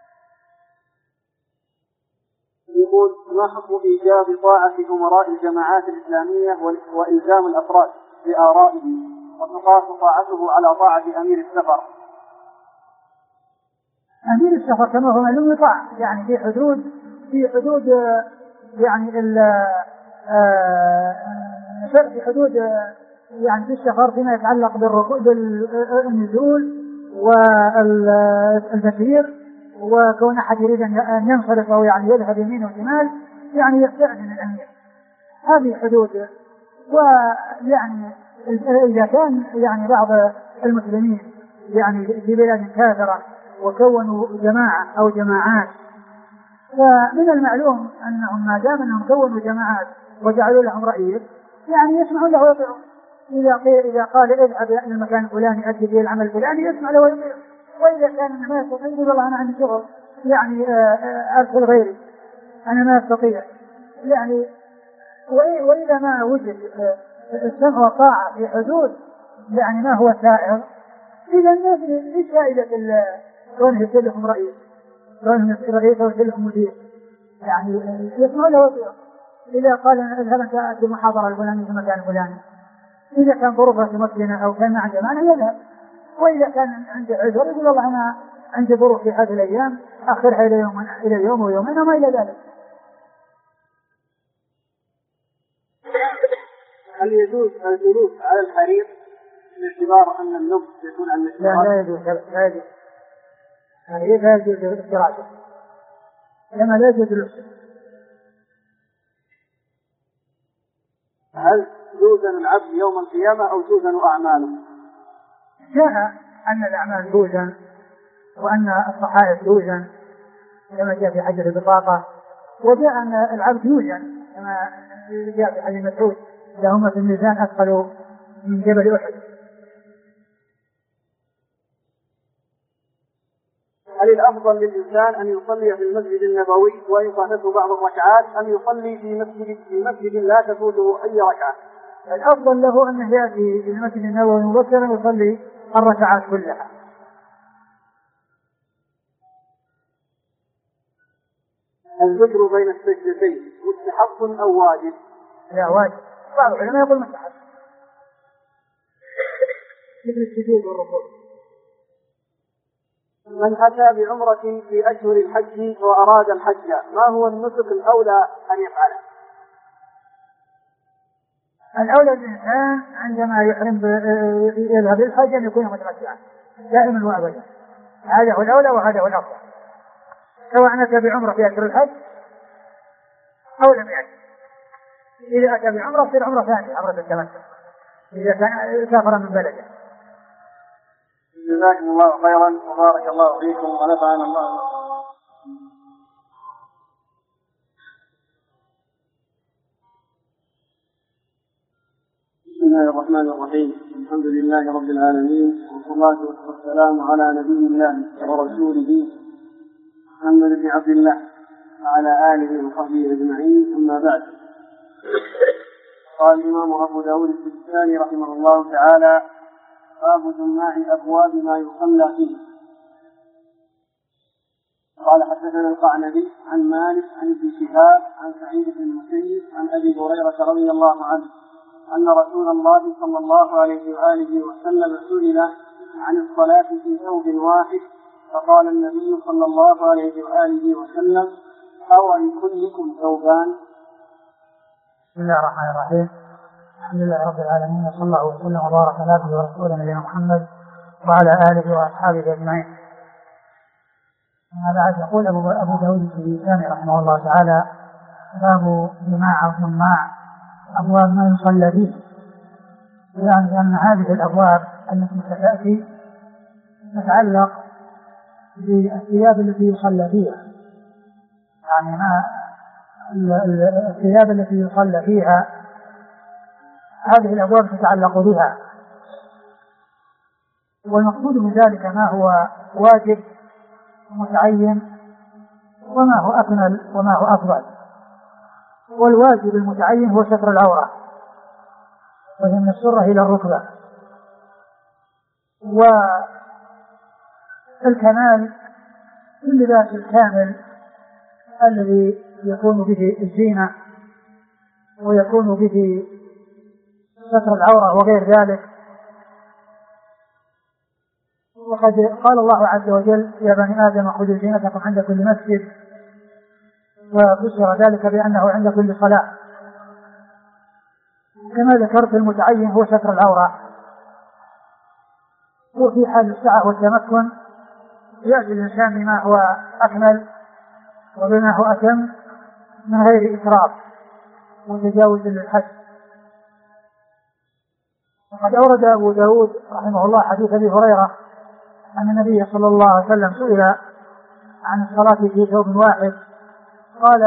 يقول: ما حكم ايجاب طاعه امراء الجماعات الاسلاميه والزام الافراد بارائه، وتقاس طاعته على طاعه امير السفر؟ امير السفر كما هو معلوم يطاع يعني في حدود يعني في حدود يعني في السفر فيما يتعلق بالنزول والمسير، وكون أحد يريد أن ينصرف أو يعني يذهب يمين وشمال يعني يستأذن الأمير، هذه حدود. ويعني إذا كان يعني بعض المسلمين يعني في بلاد كافرة وكونوا جماعة أو جماعات، فمن المعلوم أنهم ما دام أنهم كونوا جماعات وجعلوا لهم رئيس يعني يسمعون له ويطيعون. إذا قال اذهب إلى المكان الفلاني أدي به العمل الفلاني يسمع له ويطيع، وإذا كان ما يستطيع يقول والله أنا عندي شغل يعني أرسل غيري أنا ما أستطيع يعني. وإذا ما وجد السمع والطاعة في حدود يعني ما هو سائغ، إذا الناس ليش فائدة كونه يصير لهم رئيس، كونه يصير رئيس أو يصير لهم مدير، يعني يسمع له ويطيع. إذا قال اذهب أنت أدي محاضرة الفلانية في المكان الفلاني، إذا كان ظروفه تمكنه أو كان عنده مانع يذهب، وإذا كان عنده عذر يقول والله أنا عندي ظروف في هذه الأيام أخرها إلى يوم ويومين وما إلى ذلك. هل يجوز الجلوس على الحرير باعتبار أن اللبس يكون عن الاستراحة؟ لا يجوز لا يجوز الاستراحة، لما لا يجوز اللبس. هل توزن العبد يوم القيامة أو توزن أعماله؟ جاء أن الأعمال توزن وأن الصحائف توزن كما جاء في حديث البطاقة، وجاء أن العبد يوزن كما جاء في حديث مسعود: لهما في الميزان أثقل من جبل أحد. هل الأفضل للإنسان أن يصلي في المسجد النبوي وإن فاتته بعض الركعات، أم يصلي في مسجد لا تفوته أي ركعة؟ الأفضل له أن يأتي في المسجد النبوي مبكرا ويصلي الركعات كلها. الذكر بين السجدتين مستحب أو واجب؟ لا واجب. بعض العلماء يقول مستحب مثل السجود والركوع. من أتى بعمرة في أشهر الحج وأراد الحج ما هو النسك الأولى أن يفعله؟ الأولى الإنسان عندما يحرم يذهب للحج أن يكون متمتعا دائما وأبدا، هذا هو الأولى وهذا هو الأفضل، سواء أتى بعمرة في أشهر الحج أو لم يأتي. إذا أتى بعمرة تصير عمرة ثانية، عمرة التمتع إذا كان سافر من بلده. جزاكم الله خيرا وبارك الله فيكم ونفعنا الله. بسم الله الرحمن الرحيم. الحمد لله رب العالمين والصلاة والسلام على نبي الله ورسوله محمد بن عبد الله وعلى آله وصحبه أجمعين، أما بعد. قال الإمام أبو داود السجستاني رحمه الله تعالى: باب جماع أبواب ما يصلى فيه. قال حدثنا القعنبي عن مالك عن ابن شهاب عن سعيد بن المسيب عن أبي هريرة رضي الله عنه أن رسول الله صلى الله عليه وآله وسلم سئل عن الصلاة في ثوب واحد فقال النبي صلى الله عليه وآله وسلم: أو لكلكم ثوبان؟ بسم الله الرحمن الرحيم. الحمد لله رب العالمين، وصلى الله وسلم وبارك على عبده ورسوله نبينا محمد وعلى آله وأصحابه أجمعين. هذا يقول أبو داود السجستاني رحمه الله تعالى: باب جماع الجماع أبواب ما يصلى فيه. يعني أن هذه الأبواب التي ستأتي تتعلق بالثياب التي يصلى فيها، يعني ما الثياب التي يصلى فيها هذه الأبواب تتعلق بها، والمقصود من ذلك ما هو واجب متعين وما هو أكمل وما هو أفضل. والواجب المتعين هو ستر العورة وهي من السرة إلى الركبة، والكمال اللباس الكامل الذي يكون به الزينة ويكون به ستر العورة وغير ذلك. وقد قال الله عز وجل: يا بني آدم خذوا زينتكم عند كل مسجد، وفسر ذلك بأنه عند كل صلاة. كما ذكرت المتعين هو ستر العورة، وفي حال السعة والتمكن يأتي الإنسان بما هو أكمل وبما هو أتم من غير إسراف وتجاوز للحد. وقد أورد أبو داود رحمه الله حديث أبي هريرة أن النبي صلى الله عليه وسلم سئل عن الصلاة في ثوب واحد قال: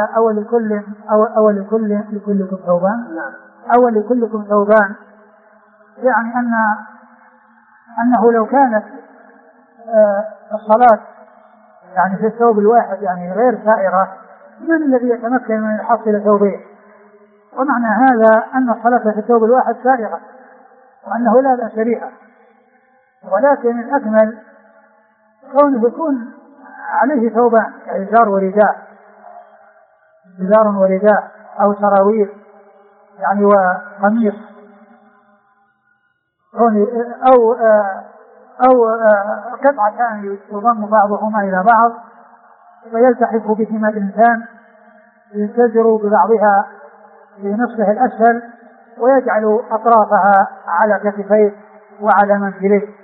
لكلكم ثوبان؟ لكلكم ثوبان، يعني أنه لو كانت الصلاة يعني في الثوب الواحد يعني غير سائرة، من الذي يتمكن من يحصل ثوبين؟ ومعنى هذا أن الصلاة في الثوب الواحد سائرة وأنه لا بأس بها، ولكن الأكمل كونه يكون عليه ثوبان إزار ورداء أو سراويل يعني وقميص أو قطعتان يضم بعضهما إلى بعض ويلتحف بهما الإنسان، ينتزر ببعضها في نصفه الأسفل ويجعل أطرافها على كتفيه وعلى منكبيه.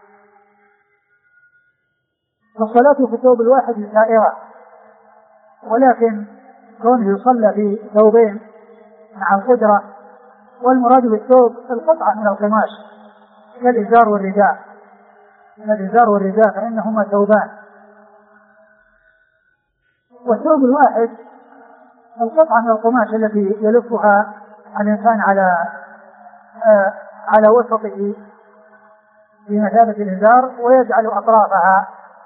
فالصلاة في الثوب الواحد سائرة، ولكن كونه يصلى في ثوبين مع القدرة، والمراد بالثوب القطعة من القماش كالإزار والرداء فإنهما ثوبان. والثوب الواحد القطعة من القماش التي يلفها الإنسان على وسطه بمثابة الإزار ويجعل أطرافها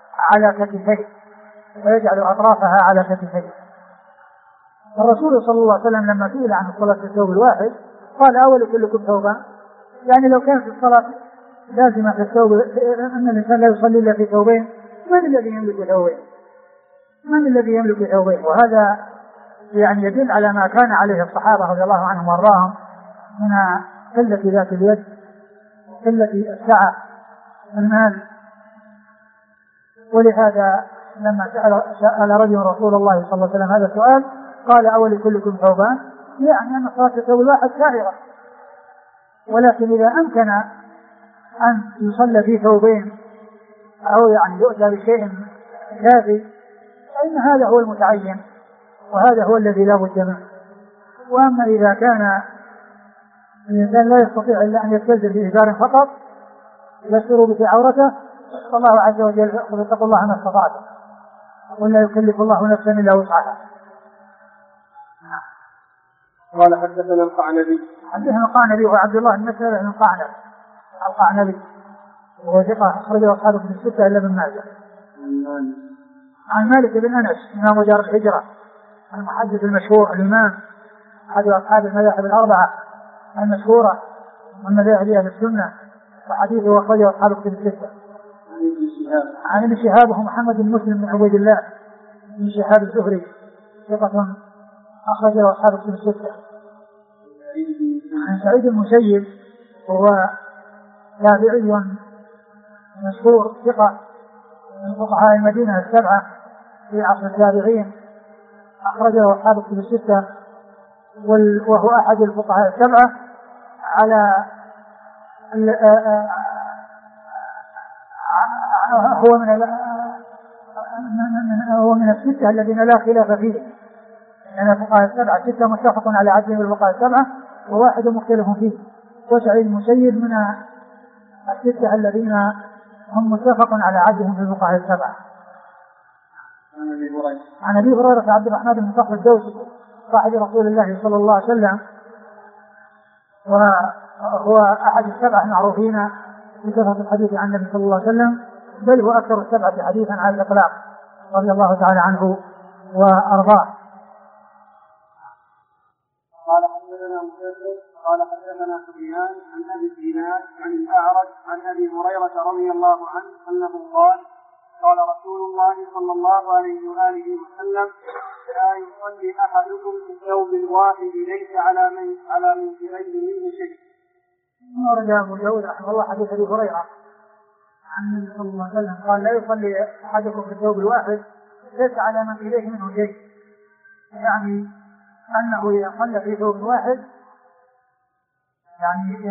على كتفيه. الرسول صلى الله عليه وسلم لما سئل عن الصلاة في الثوب الواحد قال: أول كلكم ثوبان، يعني لو كانت الصلاة لازمة في الثوب أن الإنسان لا يصلي إلا في ثوبين، من الذي يملك ثوبين؟ وهذا يعني يدل على ما كان عليه الصحابة رضي الله عنهم وارضاهم من قلة ذات اليد وقلة السعة المال. ولهذا لما سأل رجل رسول الله صلى الله عليه وسلم هذا السؤال قال أول كلكم ثوبان، يعني أن صلاة الثوب الواحد سائغة، ولكن إذا أمكن أن يصلى في ثوبين أو يعني يؤتى بشيء كافي فإن هذا هو المتعين وهذا هو الذي لا بد منه. وأما إذا كان الإنسان لا يستطيع إلا أن يستلزم بإزار فقط يستر به عورته فالله عز وجل فاتقوا الله ما استطعتم ولا يكلف الله نفسا إلا وسعها. قال حدثنا القعنبي. حدثنا القعنبي وعبد الله بن مسعود بن القعنبي وهو ثقة أخرجه أصحابه في الستة إلا ابن ماجه. عن مالك بن أنس إمام دار الهجرة المحدث المشهور الإمام أحد أصحاب المذاهب الأربعة المشهورة من مذاهب أهل السنة وحديثه أخرجه أصحابه في الستة. عن ابن شهاب وهو محمد بن مسلم بن عبيد الله بن شهاب الزهري ثقة أخرجه أصحابه في الستة. عن سعيد المسيب وهو تابعي مشهور ثقة من فقهاء المدينة السبعة في عصر التابعين أخرجه أصحابه في الستة، وهو أحد الفقهاء السبعة على هو من الستة الذين لا خلاف فيه، لأن الفقهاء السبعة ستة متفق على عدلهم الفقهاء السبعة وواحد مختلف فيه. وسعيد المسيب من الستة الذين هم متفق على عدلهم في الفقهاء السبعة. عن أبي هريرة عبد الرحمن بن صخر الدوسي صاحب رسول الله صلى الله عليه وسلم وهو أحد السبعة المعروفين بكثرة الحديث عن النبي صلى الله عليه وسلم، بل هو أكثر السبعة حديثا على الإطلاق رضي الله تعالى عنه وأرضاه. قال حدثنا مسدد قال حدثنا سفيان عن ابي الدينار عن الاعرج عن ابي هريره رضي الله عنه انه قال قال رسول الله صلى الله عليه واله وسلم لا يصلي احدكم في الثوب الواحد ليس على منكبيه منه شيء. ورد ابو داود رحمه الله حديث ابي هريره عن النبي صلى الله عليه وسلم قال لا يصلي احدكم في الثوب الواحد ليس على منكبيه منه شيء، يعني أنه إذا صلى في ثوب واحد يعني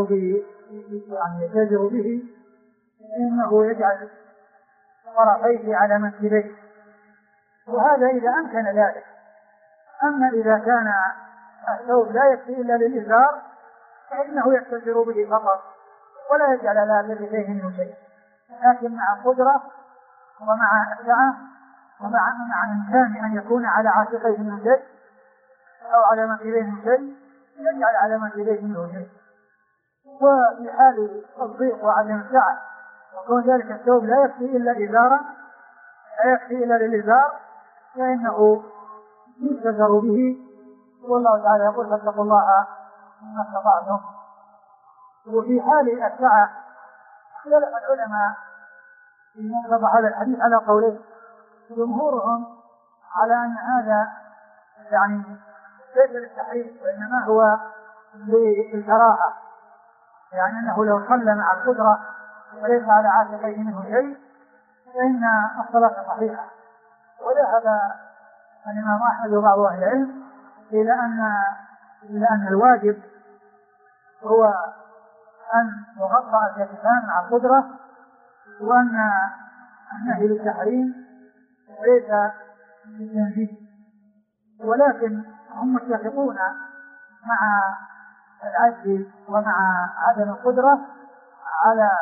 يتجر به إنه يجعل طرفيه على منكبيه، وهذا إذا أمكن ذلك. أما إذا كان الثوب لا يكفي إلا للإزار فإنه يتجر به فقط ولا يجعل على منكبيه منه شيء، لكن مع القدرة ومع السعة ومع الإمكان أن يكون على عاتقيه منه شيء أو على منكبيه منه شيء يجعل على منكبيه منه شيء. وفي حال الضيق وعدم السعة وكون ذلك الثوب لا يكفي إلا إزارا لا يكفي إلا للإزار فإنه يتجر به. والله تعالى يقول فاتقوا الله ما استطعتم. وفي حال السعة اختلف العلماء في مطلب هذا الحديث على قولين، جمهورهم على أن هذا يعني ليس للتحريم وإنما هو للكراهة، يعني أنه لو صلى مع القدرة وليس على عاتقيه منه شيء فإن الصلاة صحيحة. ولهذا الإمام أحمد وبعض أهل العلم إلى أن الواجب هو أن يغطى الكتفان مع القدرة، وأن النهي للتحريم ليس للتنزيه. ولكن هم متفقون مع العجز ومع عدم القدرة على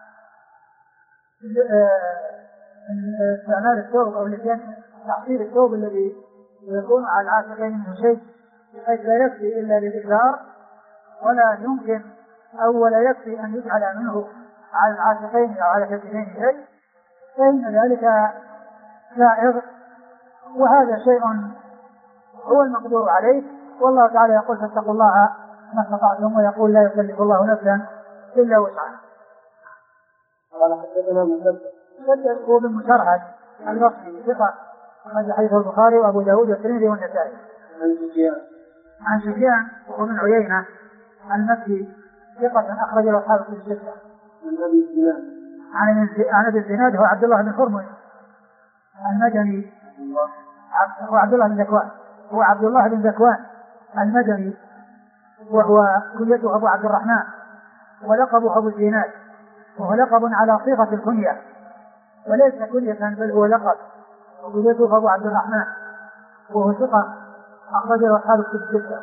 استعمال الثوب أو تحصيل الثوب الذي يكون على العاتقين منه شيء بحيث لا يكفي إلا للإزار ولا يمكن أو لا يكفي أن يجعل منه على العاتقين أو على كتفين شيء، فإن ذلك سائغ، وهذا شيء هو المقدور عليه. والله تعالى يقول فاتقوا الله ما استطعتم، ويقول لا يكلف الله نفسا إلا وسعها. قال حدثنا مسدد هو بن مسرهد البصري ثقة أخرج حديث البخاري وأبو داود والترمذي والنسائي. عن سفيان وهو من عيينة المكي ثقة أخرج له أصحاب الكتب الستة. عن أبي الزناد هو عبد الله بن هرمز المدني، هو عبد الله بن ذكوان، هو عبد الله بن ذكوان المدني، وهو كنيته أبو عبد الرحمن ولقبه أبو الزناد، وهو لقب على صيغة الكنية وليس كنية بل هو لقب، وكنيته أبو عبد الرحمن وهو ثقة أخرج له أصحاب الكتب الستة.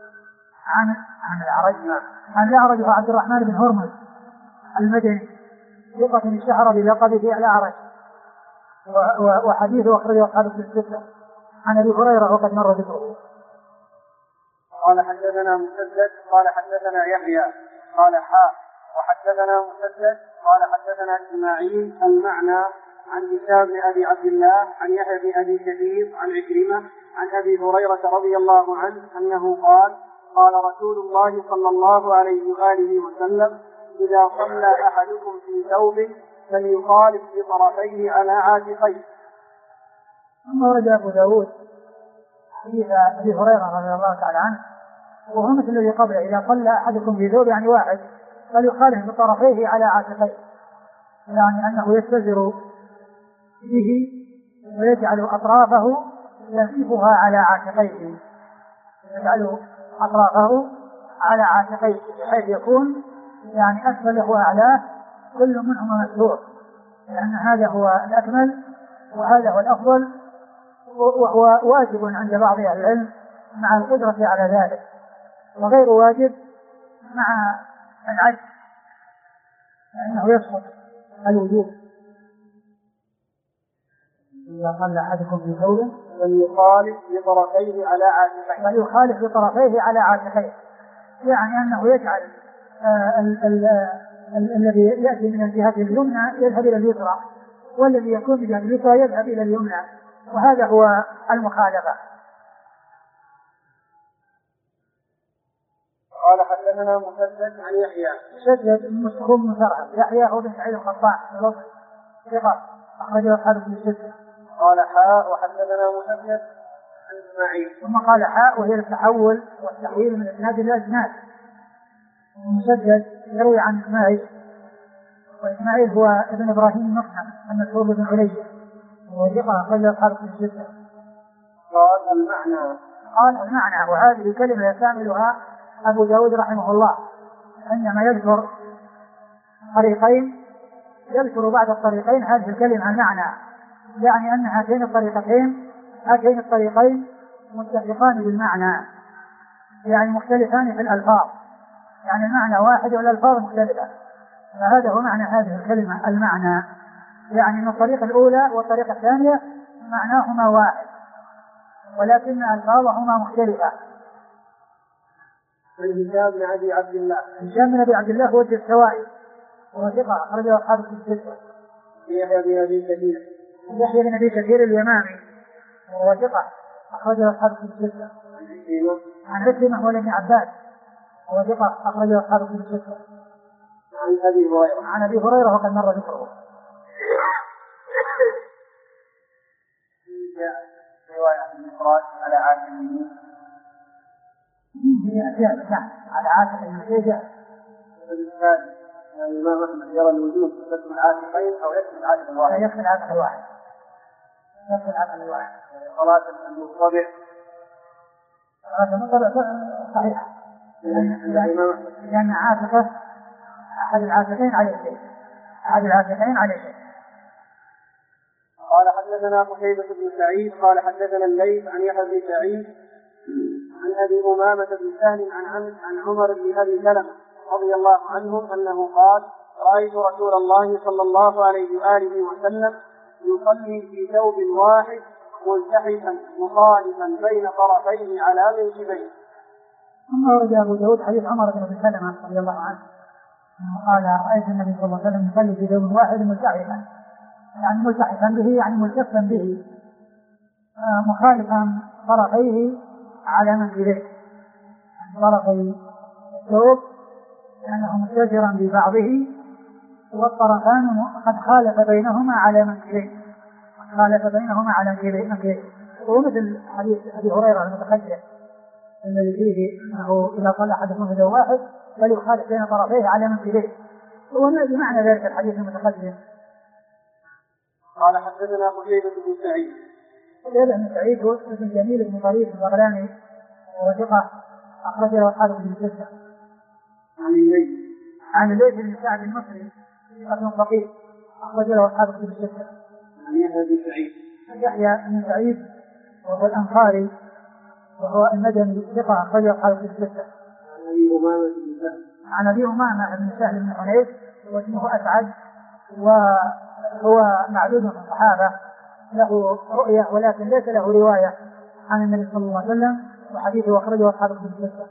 عن الأعرج هو عبد الرحمن بن هرمز المدني ثقة اشتهر بلقبه الأعرج، وحديثه أخرجه أصحاب الكتب الستة. عن أبي هريرة وقد مر ذكره. قال حدثنا مسدد قال حدثنا يحيى قال وحدثنا مسدد قال حدثنا إسماعيل المعنى عن هشام بن أبي عبد الله عن يحيى بن أبي كثير عن عكرمة عن أبي هريرة رضي الله عنه أنه قال قال رسول الله صلى الله عليه وآله وسلم إذا صلى أحدكم في ثوب فليخالف بطرفيه على عاتقيه. ثم ورد أبو داود حديث أبي هريرة رضي الله تعالى عنه وهو مثل الذي قبله، إذا صلى أحدكم في ثوب يعني واحد فليخالف بطرفيه على عاتقيه، يعني أنه يتزر به ويجعل أطرافه ينسفها على عاتقيه، يجعل أطرافه على عاتقيه بحيث يكون يعني أسفله وأعلاه كل منهما مستور، لأن هذا هو الأكمل وهذا هو الأفضل، وهو واجب عند بعض أهل العلم مع القدرة على ذلك، وغير واجب مع العجز لأنه يسقط الوجوب. إذا صلى أحدكم في ثوب فليخالف بطرفيه على عاتقيه، يعني أنه يجعل الذي يأتي من الجهة اليمنى يذهب إلى اليسرى، والذي يكون من الجهة اليسرى يذهب إلى اليمنى، وهذا هو المخالفة. قال حدثنا مسدد عن يحيى مسدد مستقيم مسرع يحيى هو بن سعيد القطان ثقة أخرجه أصحاب الكتب الستة. قال وحدثنا مسدد عن إسماعيل ثم قال وهي التحول والتحويل من إسناد إلى إسناد. مسدد يروي عن إسماعيل، وإسماعيل هو ابن إبراهيم المقنع المشهور بن علي وهو ثقة أخرجه أصحاب الكتب الستة. قال المعنى وهذه كلمة يستعملها أبو داود رحمه الله عندما يذكر طريقين يذكر بعد الطريقين هذه الكلمة المعنى، يعني أن هاتين الطريقين متفقان بالمعنى، يعني مختلفان في الألفاظ، يعني المعنى واحد والألفاظ مختلفة، فهذا هو معنى هذه الكلمة المعنى، يعني من الطريقة الأولى والطريقة الثانية معناهما واحد ولكن ألفاظهما مختلفة. هشام بن أبي عبد الله هو الدستوائي وهو ثقة أخرجه أصحاب الكتب الستة. يحيى بن أبي كثير اليمامي وهو ثقة أخرجه أصحاب الكتب الستة. عن عكرمة ولد عباس وهو ثقة أخرجه أصحاب الكتب الستة. عن أبي هريرة وقد مر ذكره. رواية الإفراد على عاتق اليمين على عاتق اليمين الإمام أحمد يرى الوجوب يكفي العاتقين أو يكفي العاتق الواحد؟ يكفي العاتق الواحد. صلاة المضطجع صحيحة لأن عاتقه أحد العاتقين عليه شيء. قال حدثنا قتيبة بن سعيد قال حدثنا الليث عن يحيى بن سعيد عن أبي أمامة بن سهل عن عمر بن أبي سلمة رضي الله عنهم أنه قال رأيت رسول الله صلى الله عليه وآله وسلم يصلي في ثوب واحد ملتحفا مخالفا بين طرفيه على منكبيه. ثم ورد أبو داود حديث عمر بن أبي سلمة رضي الله عنه قال رأيت النبي صلى الله عليه وسلم يصلي في ثوب واحد ملتحفا، يعني ملتحفا به يعني ملتفا به مخالفا طرفيه على منكبيه، طرفي الثوب لأنه متجرا ببعضه والطرفان قد خالف بينهما على منكبيه، قال فبينهما على منكبيه. ومثل حديث أبي هريرة المتقدم الذي فيه أنه إذا صلى أحدكم في ثوب واحد فليخالف بين طرفيه على منكبيه، وبمعنى ذلك الحديث المتقدم. قال حدثنا قتيبة بن سعيد. قتيبة بن سعيد هو ابن جميل بن طريف البغلاني وثقة أخرج له أصحاب بن سته. عن الليث بن سعد المصري ثقة فقيه أخرج له أصحاب بن سته. يحيى بن سعيد وهو الأنصاري وهو المدني ثقة أخرج له أصحاب بن سته. عن أبي أمامة بن سهل بن حنيف واسمه أسعد وهو معدود في الصحابة له رؤية ولكن ليس له رواية عن النبي صلى الله عليه وسلم وحديثه أخرجه أصحاب الكتب الستة.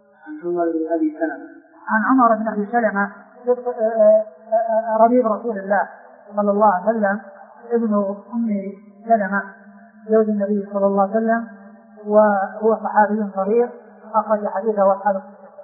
عن عمر بن أبي سلمة ربيب رسول الله صلى الله عليه وسلم ابن أم سلمة زوج النبي صلى الله عليه وسلم وهو صحابي صغير أخرج حديثه أصحاب الكتب الستة.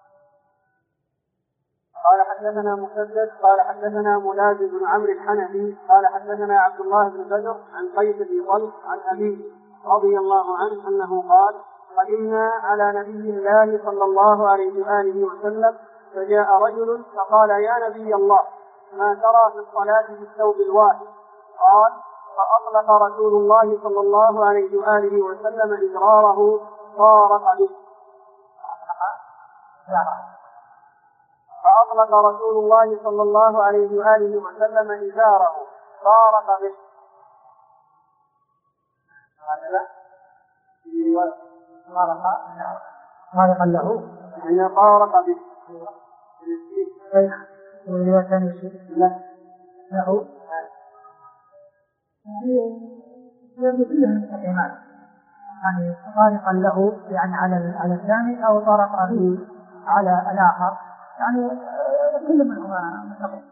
قال حدثنا مسدد قال حدثنا ملازم بن عمرو الحنفي قال حدثنا عبد الله بن بدر عن قيس بن طلق عن أبيه رضي الله عنه أنه قال قدمنا على نبي الله صلى الله عليه وآله وسلم فجاء رجل فقال يا نبي الله ما ترى في الصلاة بالثوب الواحد؟ قال فأطلق رسول الله صلى الله عليه وآله وسلم إزراره فارق به. فأطلق رسول الله صلى الله عليه وآله وسلم إزاره فارق به. فارق له يعني فارق به. له يعني طارقا له يعني على الثاني أو طرق به على الآخر يعني كل منهما مستقيم.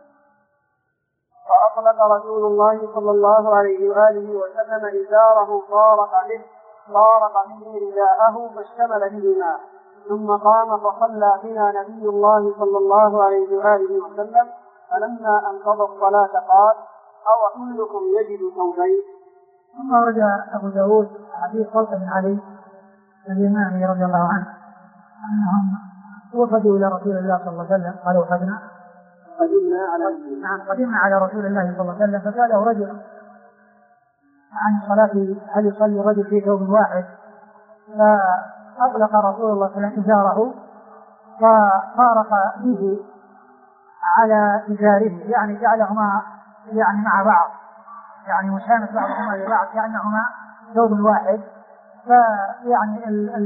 فأطلق رسول الله صلى الله عليه وآله وسلم إزاره فارق به رداءه فاشتمل بهما ثم قام فصلى بنا نبي الله صلى الله عليه وآله وسلم فلما أنقضى الصلاة قال أو كلكم يجد ثوبين. ثم ورد أبو داود حديث طلق بن علي اليماني رضي الله عنه أنهم وفدوا إلى رسول الله صلى الله عليه وسلم قالوا قدمنا على رسول الله صلى الله عليه وسلم فسأله رجل عن صلاة هل يصلي الرجل في ثوب واحد؟ فأطلق رسول الله صلى الله عليه وسلم إزاره ففارق به على إزاره يعني جعلهما يعني مع بعض يعني مشامس بعضهما لبعض كأنهما ثوب واحد فيعني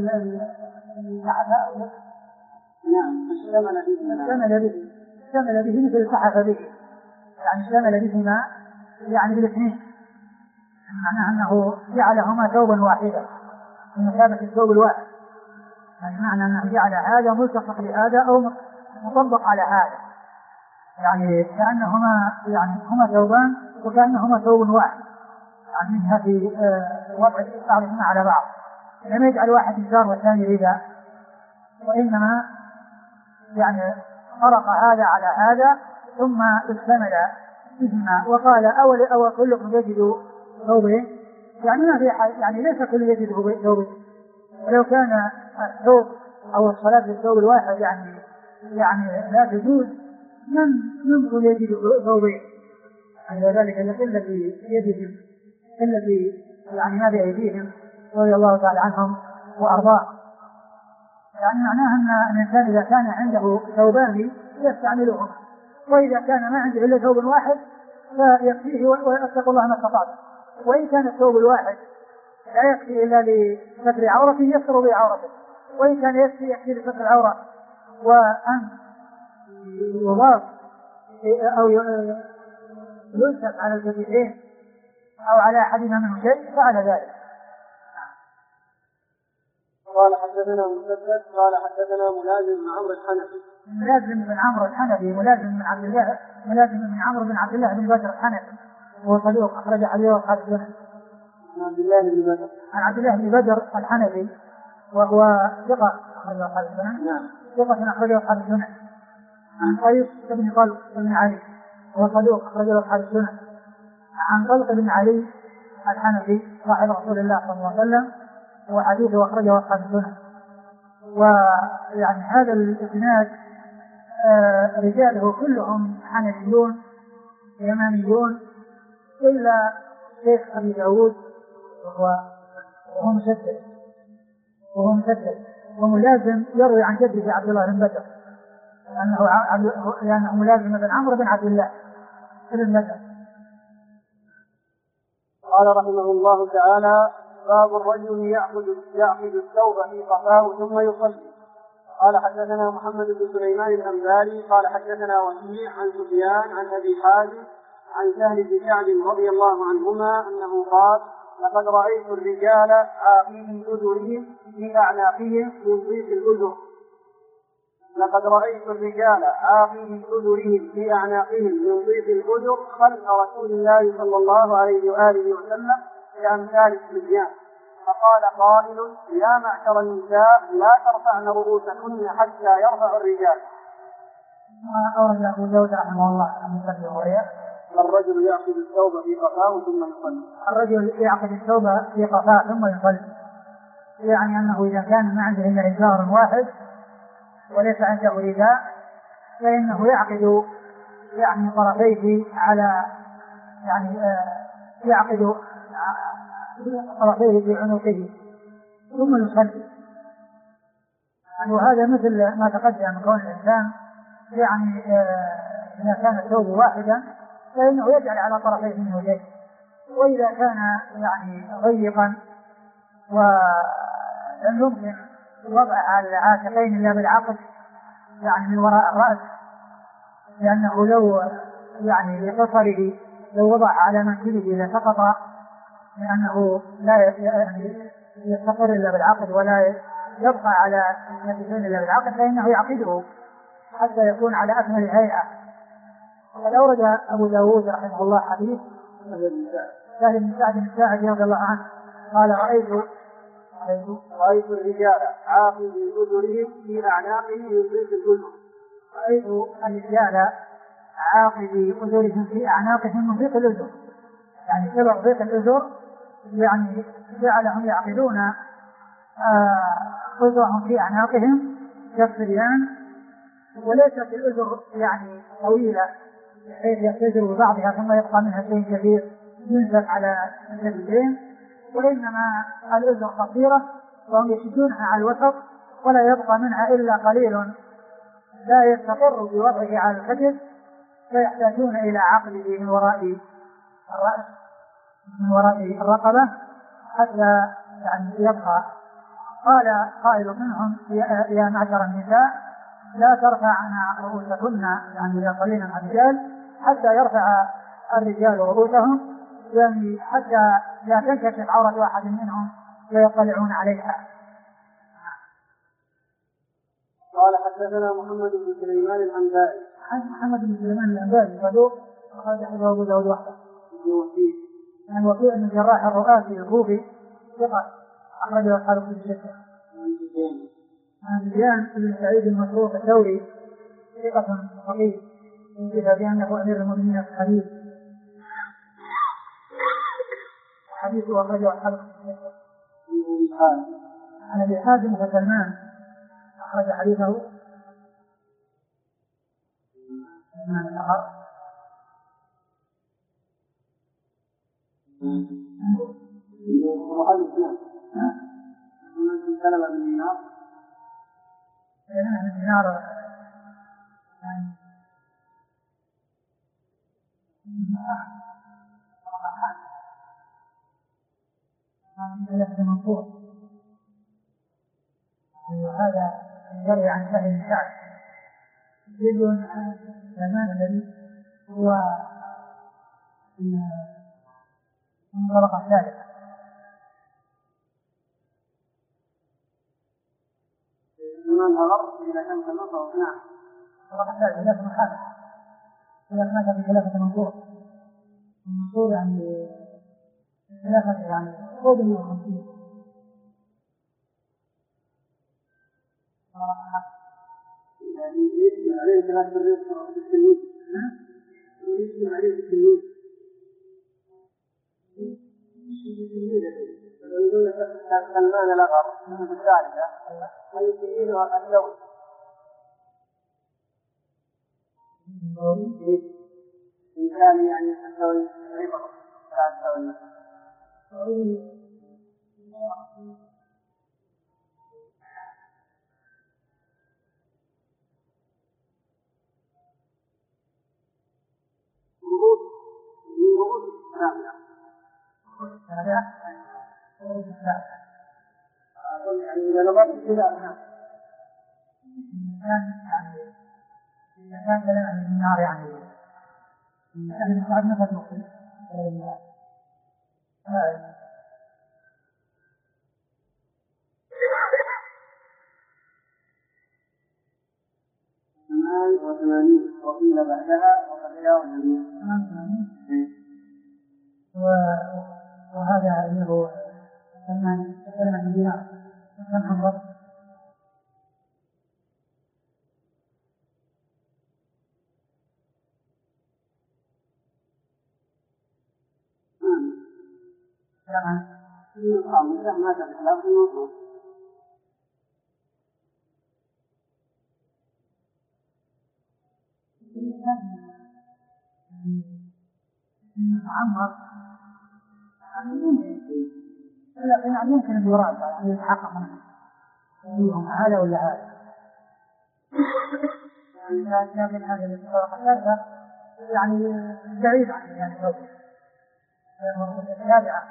اشتمل به مثل الصحف به يعني اشتمل بهما يعني بالاثنين معناه أنه جعلهما ثوبا واحدا من مثابة الثوب الواحد يعني معنى أنه جعل هذا ملتصق لهذا أو مطبق على هذا يعني كأنهما يعني هما ثوبان وكأنهما ثوب واحد يعني منها في وضع بعضهما على بعض لم يجعل واحد إزار والثاني رداء وإنما يعني فرق هذا على هذا ثم اشتمل بهما وقال أو كلكم يجد ثوبين يعني ما في يعني ليس كل يجد ثوبين ولو كان الثوب أو الصلاة بالثوب الواحد يعني لا تجوز من كل يجد ثوبين يعني ذلك الذي يجد الذي يعني ما بأيديهم رضي الله تعالى عنهم وأرضاه يعني معناه أن الإنسان إذا كان عنده ثوبان يستعملهم وإذا كان ما عنده إلا ثوب واحد فيكفيه ويتقوا الله ما استطاع وإن كان الثوب الواحد لا يكفي إلا لستر عورته يستر به عورته وإن كان يكفي لستر العورة وأن يضاف أو يلسف على الجبهتين أو على أحدهما منه شيء فعل ذلك. قال حدثنا مسدد قال حدثنا ملازم بن عمرو الحنفي. ملازم بن عمرو الحنفي ملازم بن عمرو بن عبد الله بن بدر الحنفي وهو صدوق أخرج حديثه أصحاب السنن. عن عبد الله بن بدر الحنفي وهو ثقة أخرج أصحاب السنن. ثقة أخرج أصحاب السنن. عن قيس بن طلق بن علي وهو صدوق أخرج أصحاب السنن. عن طلق بن علي الحنفي صاحب رسول الله صلى الله عليه وسلم، وحديثه أخرجه أصحاب السنن. ويعني هذا الإسناد رجاله كلهم حنفيون يمانيون إلا شيخ أبي داود وهو مسدد وملازم يروي عن جده عبد الله بن بدر لأنه ملازم بن عمرو بن عبد الله بن بدر. قال رحمه الله تعالى: باب الرجل يأخذ الثوب في قفاه ثم يصلي. قال حدثنا محمد بن سليمان الأنباري قال حدثنا وكيع عن سفيان عن أبي حازم عن سهل بن سعد رضي الله عنهما أنه قال: لقد رأيت الرجال عاقين أذرهم في أعناقهم من ضيق الأذر. لقد رأيت الرجال عاقين أذرهم في أعناقهم من ضيق الأذر خلف رسول الله صلى الله عليه وآله وسلم بأمثال الصبيان. فقال قائل: يا معشر النساء لا ترفعن رؤوسكن حتى يرفع الرجال. أورد أبو داود رحمه الله عن الرجل يأخذ الثوب في قفاه ثم يصلي. الرجل يأخذ الثوب في قفاه ثم يصلي، يعني أنه إذا كان ما عنده إلا إزار واحد وليس عنده رداء فإنه يعقد يعني طرفيه على يعقد طرفيه في عنقه ثم يصلي. وهذا مثل ما تقدم كون الإنسان يعني إذا كان الثوب واحدا فإنه يجعل على طرفيه من وجهه، وإذا كان يعني ضيقا ولم يمكن الوضع على العاتقين إلا بالعقد يعني من وراء الرأس، لأنه لو يعني لقصره لو وضع على منكبه لسقط، لأنه لا يستقر إلا بالعقد ولا يبقى على النتفين إلا بالعقد، فإنه يعقده حتى يكون على أكمل هيئة. وقد أورد أبو داود رحمه الله حديث سهل بن سعد الساعدي رضي الله عنه قال: رأيت الرجال عاقدي أذرهم في أعناقهم من ضيق الأذر. رأيت الرجال عاقدي أذرهم في أعناقهم من ضيق الأذر، يعني سبب ضيق الأذر يعني جعلهم يعقدون أذرهم في أعناقهم كالصبيان، وليست الأذر يعني طويلة بحيث يختزل ببعضها ثم يبقى منها شيء كثير ينزل على الجبين، وإنما الأذر قصيرة وهم يشدونها على الوسط ولا يبقى منها إلا قليل لا يستقر بوضعه على الكتف، فيحتاجون إلى عقله من وراء الرأس من وراء الرقبة حتى يعني يبقى. قال قائل منهم: يا معشر النساء لا ترفعن رؤوسكن، يعني لا صلينا مع الرجال حتى يرفع الرجال رؤوسهم، يعني حتى لا تنكشف عورة واحد منهم ويطلعون عليها. قال حدثنا محمد بن سليمان الأنباري. محمد بن سليمان الأنباري صدوق أخرج حديثه أبو داود وحده. عن وكيع بن الجراح الرؤاسي الكوفي ثقة أخرجه أصحاب الكتب الستة. عن سفيان بن سعيد المسروق الثوري ثقة فقيه ينبه بأنه أمير المؤمنين في الحديث، حديثه أخرجه أصحاب الكتب الستة. عن أبي حازم وسلمان أخرج حديثه سلمان الآخر. سلمة بن دينار يعني هذا يروي عن سهل بن سعد يدل عن سلمان الذي هو من طبقة الثالثة. من غلط إذا كان تنصر نعم طبقة الثالثة لا تنحاله إذا كانت في خلافة منصور المنصور يعني خلافة يعني فوق 150 يعني يجب عليه ثلاثة الرزق في التلميذ يجب عليه التلميذ سلمان الأغر من الثالثة ويسمينها الدولة إن كان يعني الدولة عبر لا الدولة كان كلام عن النار يعني نفس مخيف وقيل بعدها وقد جاء وهذا اللي هو سلمان بن دينار كان حمر عمر يعني يمكن الوراثة يعني يتحقق منهم هذا ولا هذا لكن هذا الثالثة يعني بعيد عن يعني التابعة.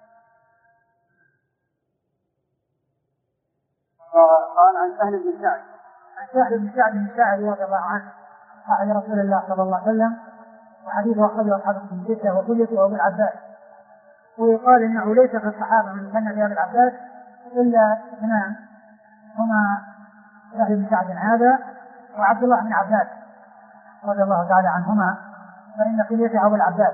قال عن سهل بن سعد بن سعد رضي الله عنه صاحب رسول الله صلى الله عليه وسلم وحديثه أخرجه أصحاب الكتب الستة وكليته أبو العباس. ويقال إنه ليس في الصحابة من كان في أبي العباس إلا اثنان هما سهل بن سعد هذا وعبد الله بن عباس رضي الله تعالى عنهما فإن كليته أبو العباس.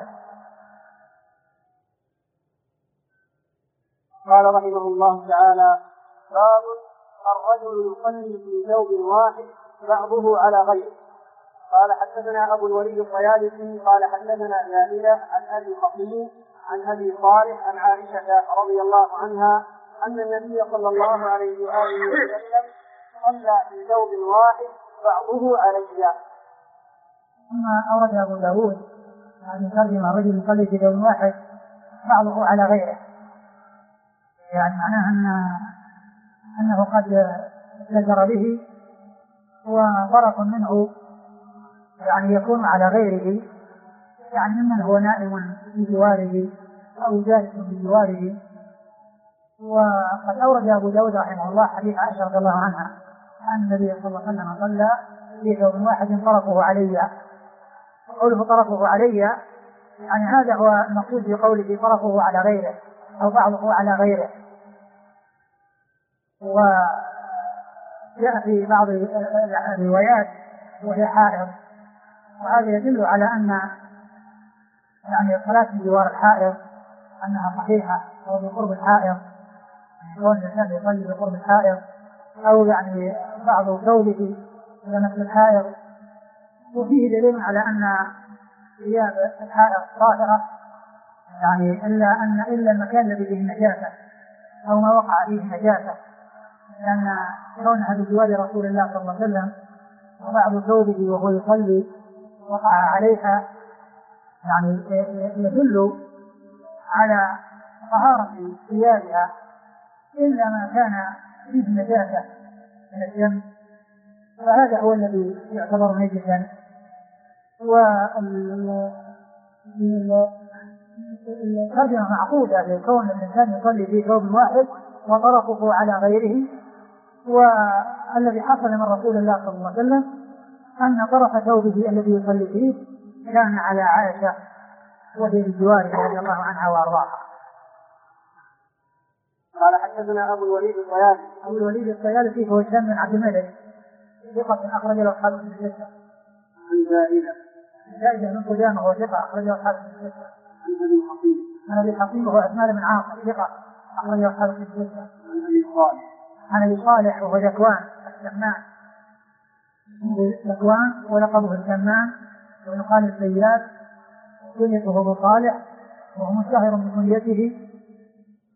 قال رحمه الله تعالى: باب الرجل يصلي في ثوب واحد بعضه على غيره. قال حدثنا أبو الوليد الطيالسي قال حدثنا زائدة عن أبي حصين عن أبي صالح عن عائشة رضي الله عنها أن النبي صلى الله عليه وآله وسلم صلى في ثوب واحد بعضه عليه. ثم أورد أبو داود أن يترجم الرجل يصلي في ثوب واحد بعضه على غيره، يعني معناه أنه قد اتجر به وطرف منه يعني يكون على غيره، يعني ممن هو نائم بجواره أو جالس بجواره. وقد أورد أبو داود رحمه الله حديث عائشة رضي الله عنها أن النبي صلى الله عليه وسلم صلى في ثوب واحد طرفه علي. قوله طرفه علي يعني هذا هو المقصود بقوله طرفه على غيره أو بعضه على غيره. وجاء في بعض الروايات وهي حائض، وهذا يدل على أن يعني الصلاة بجوار الحائض أنها صحيحة أو بقرب الحائض، يكون الإنسان يصلي بقرب الحائض أو يعني بعض ثوبه إلى مثل الحائض. وفيه دليل على أن ثياب الحائض طاهرة، يعني إلا المكان الذي فيه النجاسة أو ما وقع فيه النجاسة، لأن كونها بجوار رسول الله صلى الله عليه وسلم وبعض ثوبه وهو يصلي وقع عليها يعني يدل على طهارة ثيابها إلا ما كان فيه النجاسة من الدم، فهذا هو الذي يعتبر نجسا. والترجمة معقودة لكون الإنسان يصلي في ثوب واحد وطرفه على غيره. والذي حصل من رسول الله صلى الله عليه وسلم أن طرف ثوبه الذي يصلي فيه كان على عائشة وهي بجواره رضي الله عنها وأرضاها. قال حدثنا أبو الوليد الطيالسي هو هشام بن عبد الملك ثقة أخرج له أصحاب الستة. عن زائدة بن قدامة وهو ثقة أخرج له أصحاب الستة. عن أبي حصين وهو عثمان بن عاصم ثقة أخرج له أصحاب الستة. عن أبي صالح وهو ذكوان السمان ولقبه السمان ويقال السياد، كنيته أبو صالح وهو مشتهر بكنيته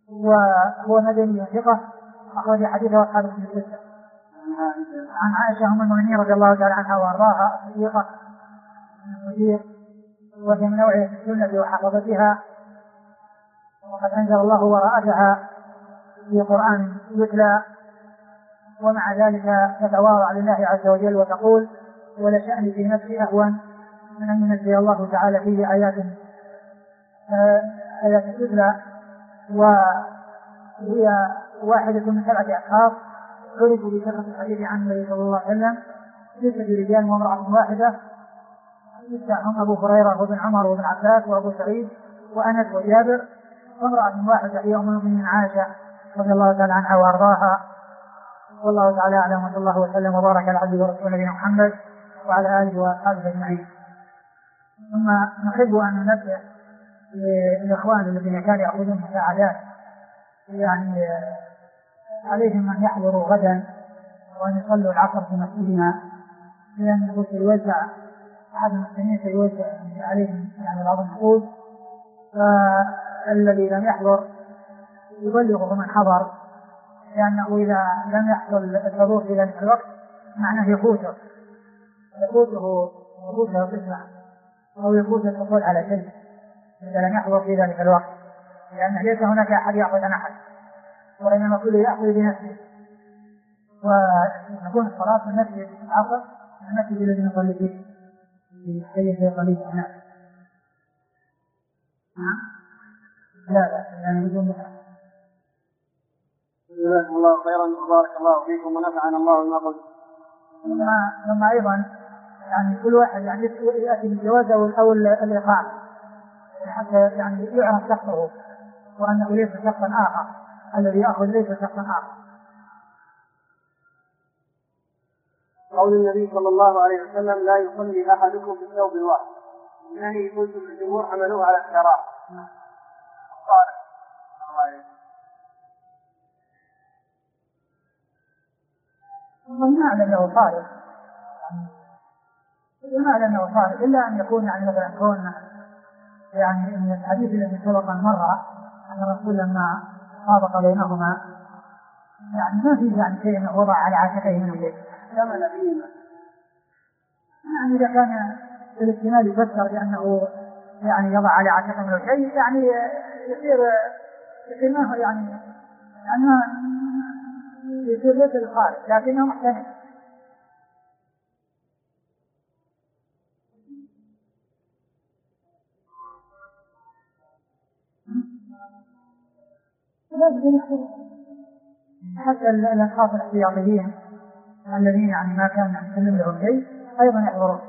وهو مدني ثقة أخرج حديثه أصحاب الكتب الستة. عن عائشة أم المؤمنين رضي الله تعالى عنها وأرضاها الصديقة المدير، وهي من أوعية السنة وحفظتها، وقد أنزل الله وراءتها في قرآن يتلى، ومع ذلك تتواضع لله عز وجل وتقول: ولشأني في نفسي أهون من أن ينزل الله تعالى فيه آيات تتلى. وهي واحدة من 7 أشخاص عرفوا بكثرة الحديث عن النبي صلى الله عليه وسلم، 6 رجال وامرأة واحدة، هم أبو هريرة وابن عمر وابن عباس وأبو سعيد وأنس وجابر، وامرأة واحدة هي أم المؤمنين عائشة رضي الله تعالى عنها وأرضاها. والله تعالى أعلم، وصلى الله وسلم وبارك على عبده ورسوله نبينا محمد وعلى آله وأصحابه أجمعين. ثم نحب أن ننبه للإخوان الذين كانوا يأخذون مساعدات، يعني عليهم أن يحضروا غدا وأن يصلوا العصر في مسجدنا، لأنه سيوزع أحد المسلمين سيوزع عليهم يعني بعض النقود، فالذي لم يحضر يبلغه من حضر، لأنه إذا لم يحصل الحضور في ذلك الوقت معناه يفوته القسمة أو يفوت الحصول على شيء إذا لم يحضر في ذلك الوقت، لأنه ليس هناك أحد يأخذ عن أحد، وإنما كل يأخذ بنفسه. وتكون الصلاة في المسجد العصر المسجد الذي نصلي فيه في حي قليل هناك. لا يعني بدون مسجد. جزاكم الله خيرا وبارك الله فيكم ونفعنا الله بما قلت. ثم أيضا يعني كل واحد يعني يأتي بالجواز أو الإقامة حتى يعني يعرف شخصه وأنه ليس شخصا آخر، الذي يأخذ ليس شخصا آخر. قول النبي صلى الله عليه وسلم: لا يصلي أحدكم بالثوب الواحد. إنني قلت الجمهور حملوه على الكراهة. ما أعلم أنه صالح إلا أن يكون يعني مثلا كون يعني من الحديث الذي سبق مرة أن الرسول لما طابق بينهما يعني ما في يعني شيء أنه وضع على عاتقيه من شيء، يعني إذا كان الاحتمال يفسر بأنه يعني يضع على عاتقه من شيء يعني يصير ما هو يعني يصير ليس الخارج لكنه محتمل. حتى الأشخاص الاحتياطيين الذين يعني ما كان يسلم لهم شيء أيضا يحضرون.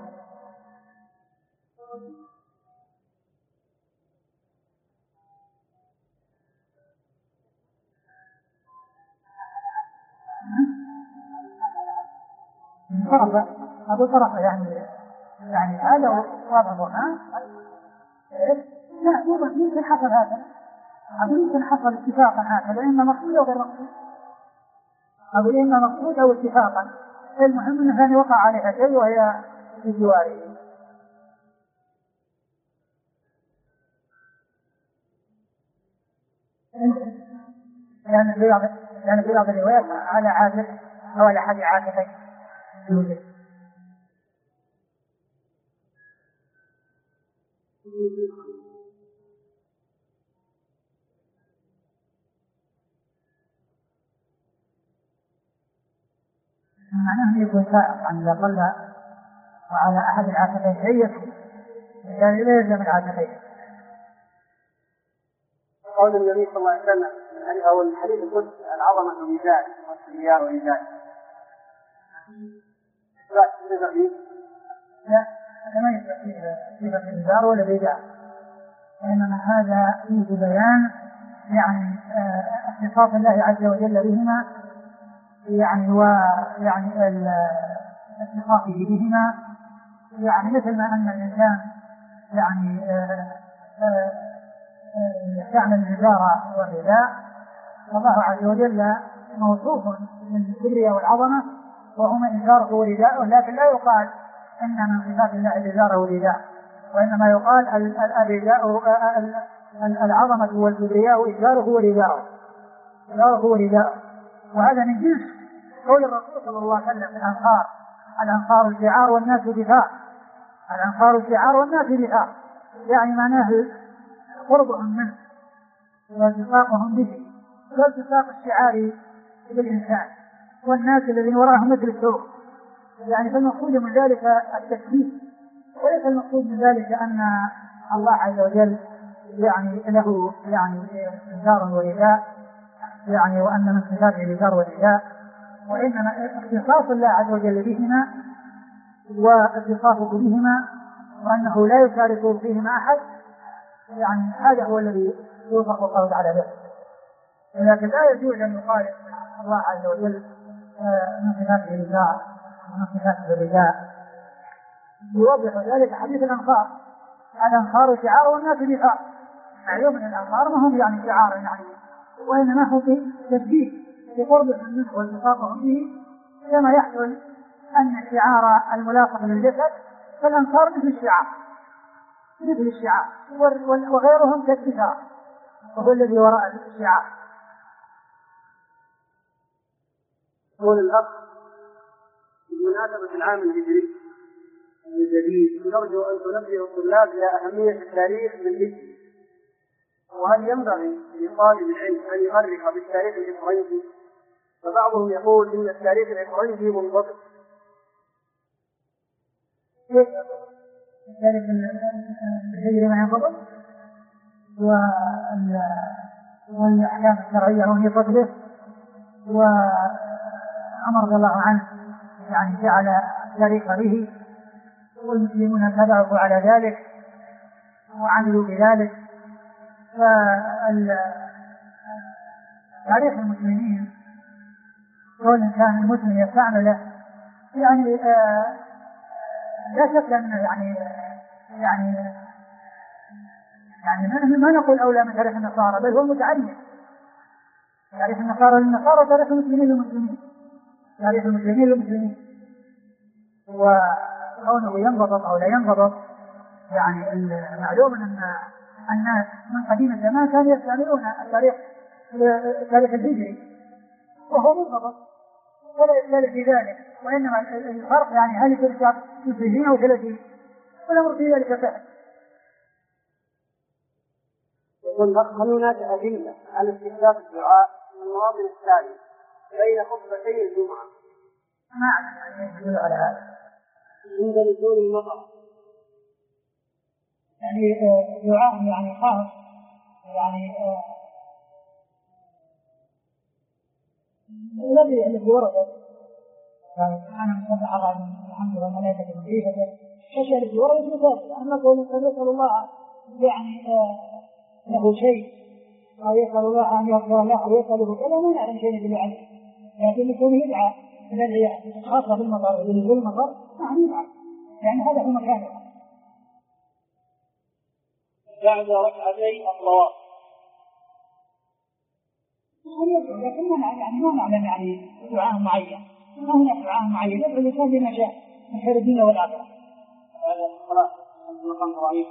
أبو طرفة يعني هذا واضح. لا يمكن حصل هذا، يمكن حصل اتفاقا هذا، إما مقصود أو غير مقصود، أو إما مقصود أو اتفاقا. المهم أنه كان يوقع عليها شيء وهي في جواره. يعني في بعض الروايات على عاتق أو على أحد عاتقين. معناه يكون سائق عن إذا صلى وعلى أحد العاتقين شيء يعني لا يلزم العاتقين. قول النبي صلى الله عليه وسلم أو الحديث القدس: العظمة ميزان والكبرياء ميزان. لا هذا ما يصير فيه الإنذار ولا الإيجاب، إنما هذا فيه بيان يعني اختصاص الله عز وجل بهما، يعني ويعني اتصافه بهما، يعني مثل ما أن الإنسان يعني يستعمل الإزار والرداء، والله عز وجل موصوف بالكبرياء والعظمة وهما إزاره ورداءه، لكن لا يقال إن من صفات الله الإزار والرداء، وإنما يقال الرداء العظمة والكبرياء إزاره ورداءه، إزاره ورداءه. وهذا من جنس قول الرسول صلى الله عليه وسلم في الأنصار شعار والناس دفاع، الأنصار شعار والناس دفاع، يعني معناه قربهم منه والتقاهم به والتقاء الشعار بالإنسان والناس الذين وراءهم مثل الثور. يعني فالمقصود من ذلك التثبيت، وليس المقصود من ذلك أن الله عز وجل يعني له يعني إنذار ورداء، يعني وأن من صفاته الإنذار والرداء، وإنما اختصاص الله عز وجل بهما واتصافه بهما وأنه لا يشارك فيهما أحد، يعني هذا هو الذي يوصف الله تعالى به. لكن لا يجوز أن يقال الله عز وجل من صفاته الإنذار ومن صفاته الرداء. يوضح ذلك حديث الأنصار، الأنصار شعار والناس دفاع. معلوم أن الأنصار ما هم يعني شعار يعني، وإنما هو في تثبيت في قربهم منه والتقاطهم به، كما يحصل أن الشعار الملاصق للجسد فالأنصار مثل الشعار، مثل الشعار، وغيرهم كالدفاع وهو الذي وراء الشعار. قول الأخ بمناسبة العام الهجري الجديد نرجو أن تنبه الطلاب إلى أهمية التاريخ بالهجري، وهل ينبغي لطالب العلم أن يؤرخ بالتاريخ الإفرنجي؟ فبعضهم يقول إن التاريخ الإفرنجي منضبط. التاريخ الهجري ما ينضبط، والأحكام الشرعية وهي تطبق، وعمر رضي الله عنه يعني جعل التاريخ به، والمسلمون تبعوا على ذلك وعملوا بذلك. فتاريخ المسلمين كون كان المسلم يستعمله يعني لا شك أن يعني ما نقول أولى من تاريخ النصارى، بل هو متعين. تاريخ النصارى للنصارى وتاريخ المسلمين للمسلمين، تاريخ المسلمين للمسلمين. وكونه ينضبط أو لا ينضبط يعني المعلوم أن الناس من قديم الزمان كانوا يستعملون التاريخ الهجري وهو منضبط ولا إشكال في ذلك، وإنما الفرق يعني هل ترجع 20 أو 30 والأمر في ذلك سهل. يقول هل هناك أدلة على استحباب الدعاء من المواطن التالي بين خطبتي الجمعة؟ ما أعلم أن يدل على هذا. عند نزول المطر يعني دعاء يعني خاص يعني الذي ورد يعني أنا مصدق على الحمد لله الملائكة المضيفة الشيء الذي ورد مثال. أما قول يسأل الله يعني له شيء أو يسأل الله أن يغفر له أو يسأله كذا ما نعلم شيء يدل عليه، لكن يكون يدعى الذي خاصة بالمطر بنزول المطر نعم يدعى، يعني هذا هو مكانه. بعد ركعتي الطواف لكن ما نعلم يعني دعاء معين، ما هناك دعاء معين يدعو الإنسان بما شاء من خير الدنيا والآخرة. هذا الصلاة المقام إبراهيم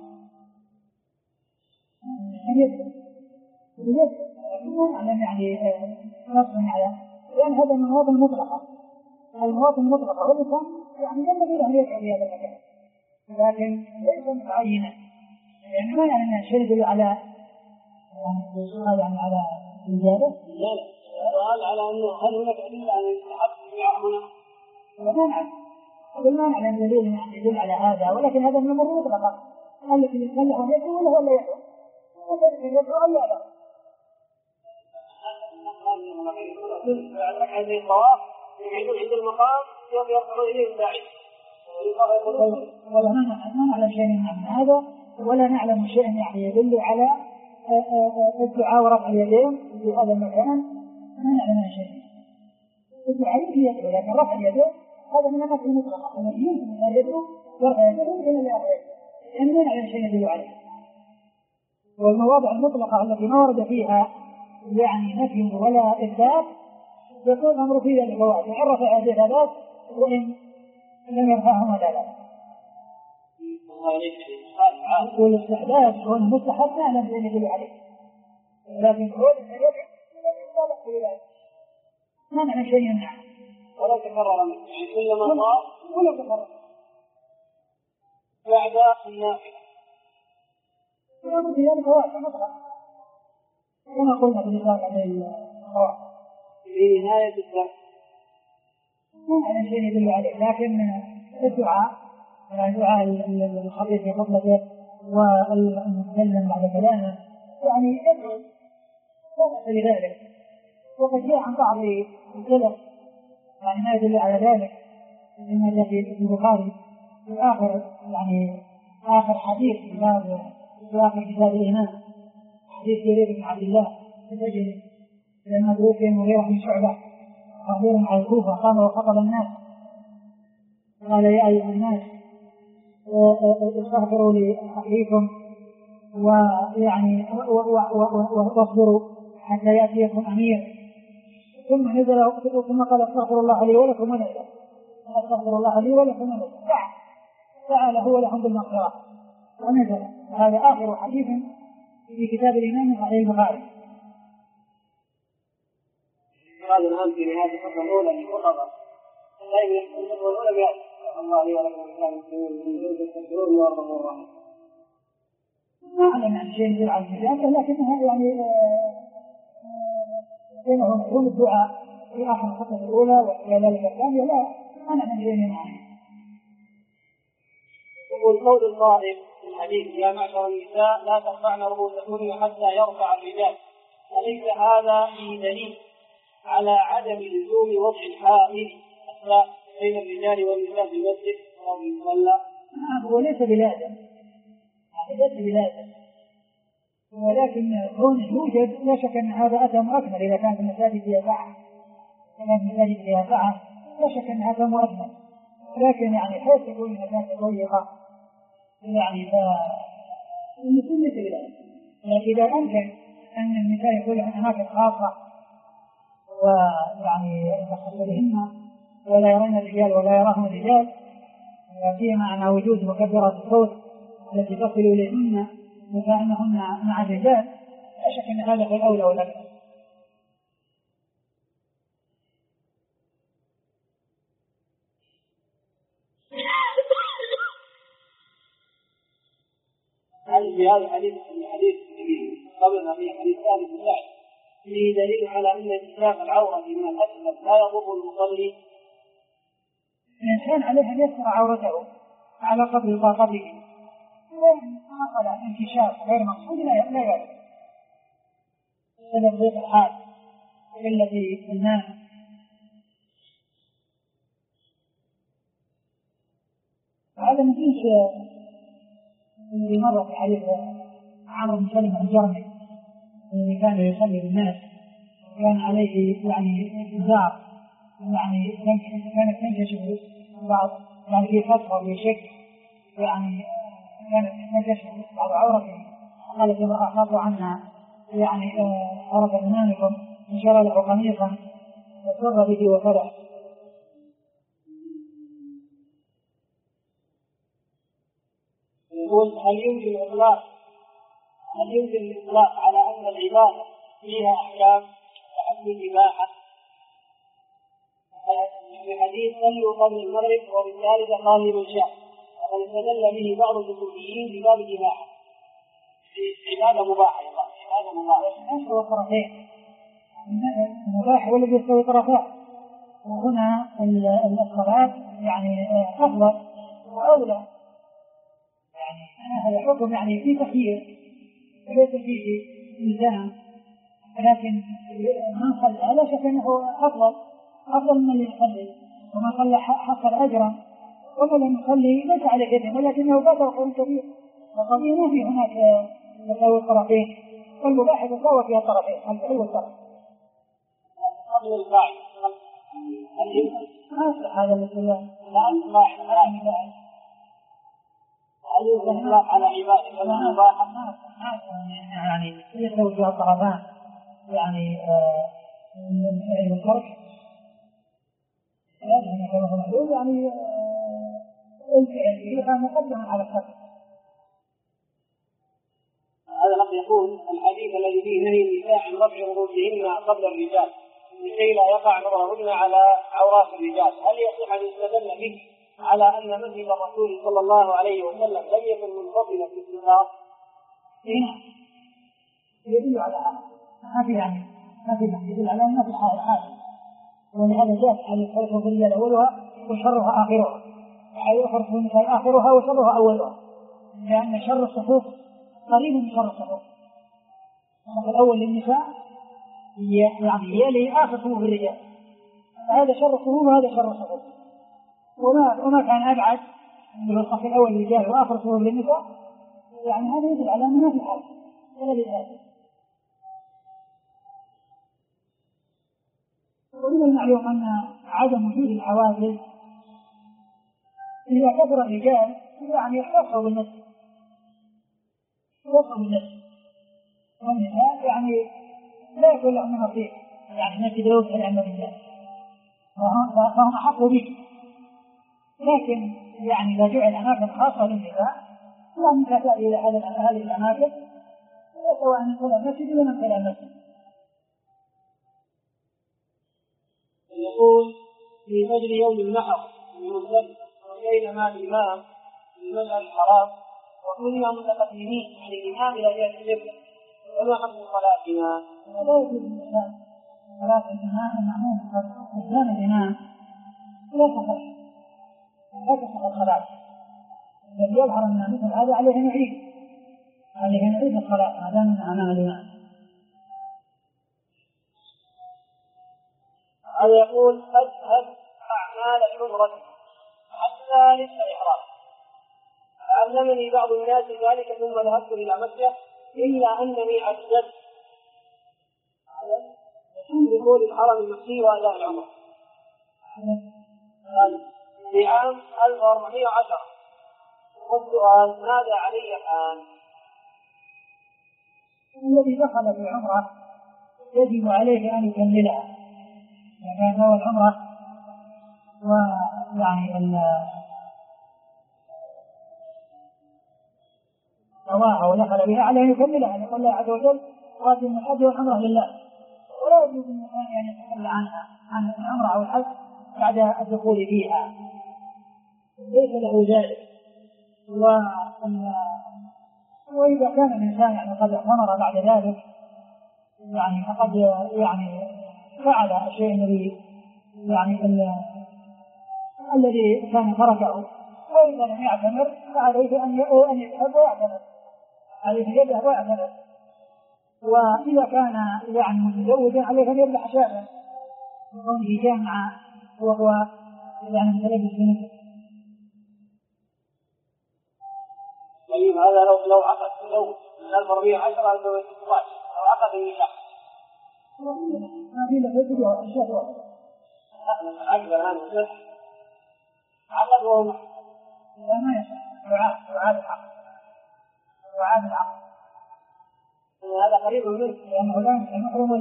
ما نعلم يعني نصا على، لأن هذا من المواطن المطلقة، المواطن المطلقة والإنسان يعني ينبغي له أن يدعو في هذا المكان، لكن ليس متعينا، يعني ما يعني أن شيء على يعني على الإجابة. لا السؤال على أنه هل هناك أدلة أن يستحق الدعاء هنا؟ ما نعلم دليل يدل على هذا، ولكن هذا من الأمور المطلقة التي يصلح يدعو ولا يدعو، وكذلك يدعو أو لا يدعو. هذه الطواف عند المقام يرفع إليه الداعي. ما نعلم شيء من هذا، ولا نعلم شيء يعني يدل على الدعاء ورفع اليدين في هذا المكان، ما نعلم شيء. الدعاء يدعو، لكن رفع اليدين هذا من النفس المطلقة، يمكن أن يدعو ورفع اليدين ممكن أن يرفع، يعني ما نعلم شيء يدل عليه. والمواضع المطلقة التي ما ورد فيها يعني نفي ولا إثبات يكون الأمر في ذلك الواحد، يعرف هذه الثلاث وإن لم يرفعهما لا. والاستحداث كون مستحب نعلم بأن يدل عليه، لكن كون ما معنى شيء يمنع ولا تكرر منه، يعني كلما صار ولا تكرر بعد النافلة. ولابد ذلك واحد مطلق كما قلنا في الإطلاق على القواعد في نهاية الدرس ما معنى شيء يدل عليه، لكن الدعاء يعني دعاء الخطيب في خطبته والمتكلم بعد كلامه يعني يدعو لذلك. وقد جاء عن بعض السلف يعني ما يدل على ذلك مما جاء في البخاري في آخر حديث في آخر كتاب الإيمان، حديث جرير بن عبد الله البجلي لما توفي المغيرة بن شعبة خطير على الكوفة قام وخطب الناس قال يا أيها الناس استغفروا لأخيكم ويعني واصبروا حتى يأتيكم أمير، ثم نزل ثم قال استغفر الله لي ولكم ولكم استغفر الله لي ولكم ولكم تعالى هو لهم بالمغفرة ونزل. هذا آخر حديث في كتاب الإمام صحيح البخاري. هذا الآن في نهاية الفترة الأولى من خطبة طيب الفترة الأولى بيأتي الله لي ولكم المسلمين تستغفرون وارضوا الرحمة. ما أعلم عن شيء يدل على الكتاب، لكنها يعني بينهم مفهوم الدعاء في آخر الخطبة الأولى وكذلك الثانية لا أنا من شيء معي. يقول قول القائل في الحديث يا معشر النساء لا ترفعن رؤوسكن حتى يرفع الرجال، أليس هذا في دليل على عدم لزوم وضع الحائل بين الرجال والنساء في المسجد أو في المصلى؟ هو ليس بلازم، ليس بلازم، ولكن كونه يوجد لا شك أن هذا أتم أكمل. إذا كانت المساجد فيها سعة لا شك أن هذا أكمل، لكن يعني حيث تكون المساجد ضيقة يعني فالمسلم ليس بلازم. إذا أمكن أن النساء يكون لهم أماكن خاصة ويعني يخص بهن ولا يرون الرجال ولا يراهم الرجال، فيها معنى وجود مكبرات الصوت التي تصل إليهن وكأنهن مع الرجال، لا شك أن هذا هو الأولى والأكثر. هل في هذا الحديث قبلنا في حديث ثالث بن سعد فيه دليل على أن انكشاف العورة من الأسفل لا يضر المصلي؟ الإنسان عليه أن يستر عورته على قدر طاقته، وإن حصل انكشاف غير مقصود لا يعرف سبب ضيق الحال الذي الماء. هذا من جنس اللي مر في حديث عمرو بن سلمة الجرمي الذي كان يصلي بالناس وكان عليه يعني إنذار يعني كانت تنكشف بعض يعني في فترة في شك يعني كانت تنكشف بعض عورته، قالت إذا أخاف عنها يعني عرف أمامكم إن شاء له قميصا وسر به وفرح. يقول هل يمكن الإطلاق على أن العبادة فيها أحكام كحكم الإباحة؟ في حديث صلوا قبل المغرب وبالثالثة قال لمن شاء، وقد استدل به بعض الأصوليين بباب الإباحة عبادة مباحة. عبادة مباحة يستوي طرفين، المباح والذي يستوي طرفين، وهنا الصلاة يعني أفضل وأولى، يعني هذا حكم يعني في تخيير وليس فيه إلزام، لكن من صلى لا شك أنه أفضل من اللي يصلي، ومن صلى حصل أجرا، ومن لم يصلي ليس عليه إثم ولكنه بطل خير كبير. وقضية ما في هناك تساوي الطرفين، والمباح يتساوى فيها الطرفين الفعل والطرف. هذا مثل على عبادة مباحة يعني يستوي فيها الطرفان، يعني الفعل والطرف. يعني الفعل فيها مقدم على القدر. هذا الأخ يقول الحديث الذي فيه نهي النساء عن رفع رؤوسهن قبل الرجال لكي لا يقع نظرهن على عورات الرجال، هل يصح أن يستدل به على أن مسجد الرسول صلى الله عليه وسلم لم يكن منفصلا في الستار؟ يدل على هذا، ما في يدل على أن في حال، ولهذا جاء حديث خير الرجال أولها وشرها آخرها، حيث يخرج النساء آخرها وشرها أولها، لأن شر الصفوف قريب من شر الصفوف. الأول للنساء يعني يلي آخر صفوف الرجال، هذا شر الصفوف وهذا شر الصفوف، وما كان أبعد من الصف الأول للرجال وآخر صفوف للنساء، يعني هذا يدل على أنه ما في حال ولا لهذا. ومن المعلوم أن عدم وجود الحواجز إذا كثر الرجال يعني يحفظوا بالنسبة والنساء يعني لا يكون لهم نصيب، يعني ما تدعوه إلى أمر الله فهم أحقوا به. لكن يعني إذا جعل أماكن خاصة للنساء فهم تأتي إلى هذه الأماكن سواء من كل مسجد ومن كل مسجد. يقول في فجر يوم النحر يوسف بينما الإمام في المسجد الحرام وكلنا متقدمين عن الإمام إلى جهة القبلة، وما حكم صلاتنا؟ لا يجوز الإسلام صلاة الإمام المأموم إسلام الإمام لا تصح الصلاة، الذي يظهر أن مثل هذا عليه نعيد الصلاة ما دام أمام الإمام. هذا يقول أذهب أعمال العمرة حتى للإحرام، علمني بعض الناس ذلك ثم ذهبت إلى مكة إلا أنني عجزت دخول الحرم المكي وأداء العمرة في عام 1410. والسؤال ماذا علي الآن؟ الذي دخل في العمرة يجب عليه أن يكملها، يعني هو العمرة ويعني سواء ودخل بها عليه أن يكملها، يقول الله عز وجل قادم الحج والعمرة لله، ولا يجوز الإنسان أن يتخلى عن العمرة أو الحج بعد الدخول فيها، ليس له ذلك. وإذا كان الإنسان يعني قد اعتمر بعد ذلك يعني فقد يعني فعل الشيء الذي كان تركه، وإذا لم يعتمر فعليه أن يذهب ويعتمر، عليه يذهب ويعتمر. وإذا كان يعني متزوجا عليه أن يذبح شاة وكونه جامع وهو يعني متلبس بنفسه. طيب هذا لو عقد تزوج من 1410 إلى 16 لو عقد النكاح ما في له فيديو الشهوة عقد الآن عقد وهو ما يعاد العقد هذا قريب منه لأنه المحرم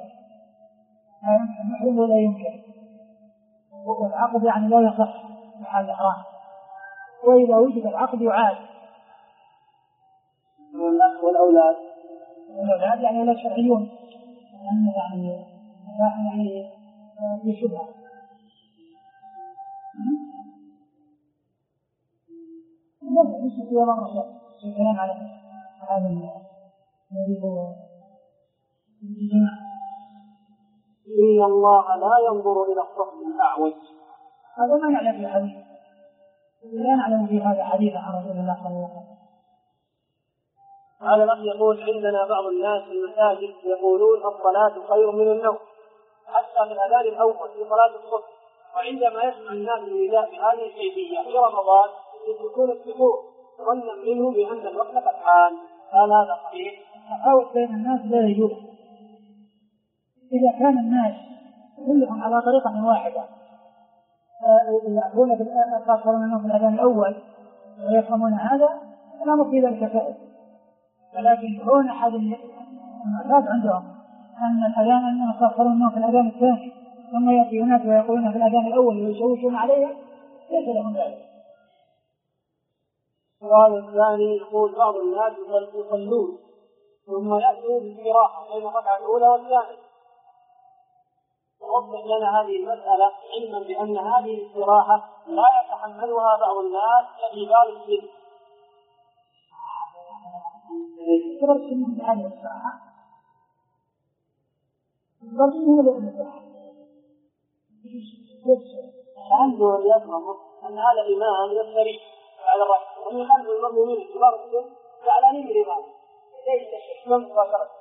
ولا ينكر والعقد يعني لا يصح محل الإحرام، وإذا وجد العقد يعاد. والأولاد يعني أولاد شرعيون يعني يشبه في مرة الكلام على هذا الذي هو إن الله لا ينظر إلى الصف الأعوج. هذا ما يعلم في الحديث، لا نعلم في هذا حديث عن رسول الله صلى الله عليه وسلم. هذا الأخ يقول عندنا بعض الناس في المساجد يقولون الصلاة خير من النوم حتى في الأذان الأول في صلاة الصبح، وعندما يسمع الناس النداء بهذه الكيفية في رمضان يتركون السحور ظنا منه بأن الوقت قد حان، هل هذا صحيح؟ التفاوت بين الناس لا يجوز. إذا كان الناس كلهم على طريقة واحدة يأخذون في الأذان الأول ويفهمون هذا لا مفيد للكفاءة، ولكن كون أحد المعتاد عندهم أن الأذان أنهم يستأخرون في الأذان الثاني ثم يأتي ناس ويقولون في الأذان الأول ويشوشون عليه ليس لهم ذلك. السؤال الثاني يقول بعض الناس يصلون ثم يأتوا باستراحة بين الركعة الأولى والثانية. ووضح لنا هذه المسألة علما بأن هذه الاستراحة لا يتحملها بعض الناس كبار السن. عنده يفهم أن هذا الإمام يفتري على الرأس ومن خلف المأمومين كبار السن زعلانين من الإمام ليس الحكمة مباشرة.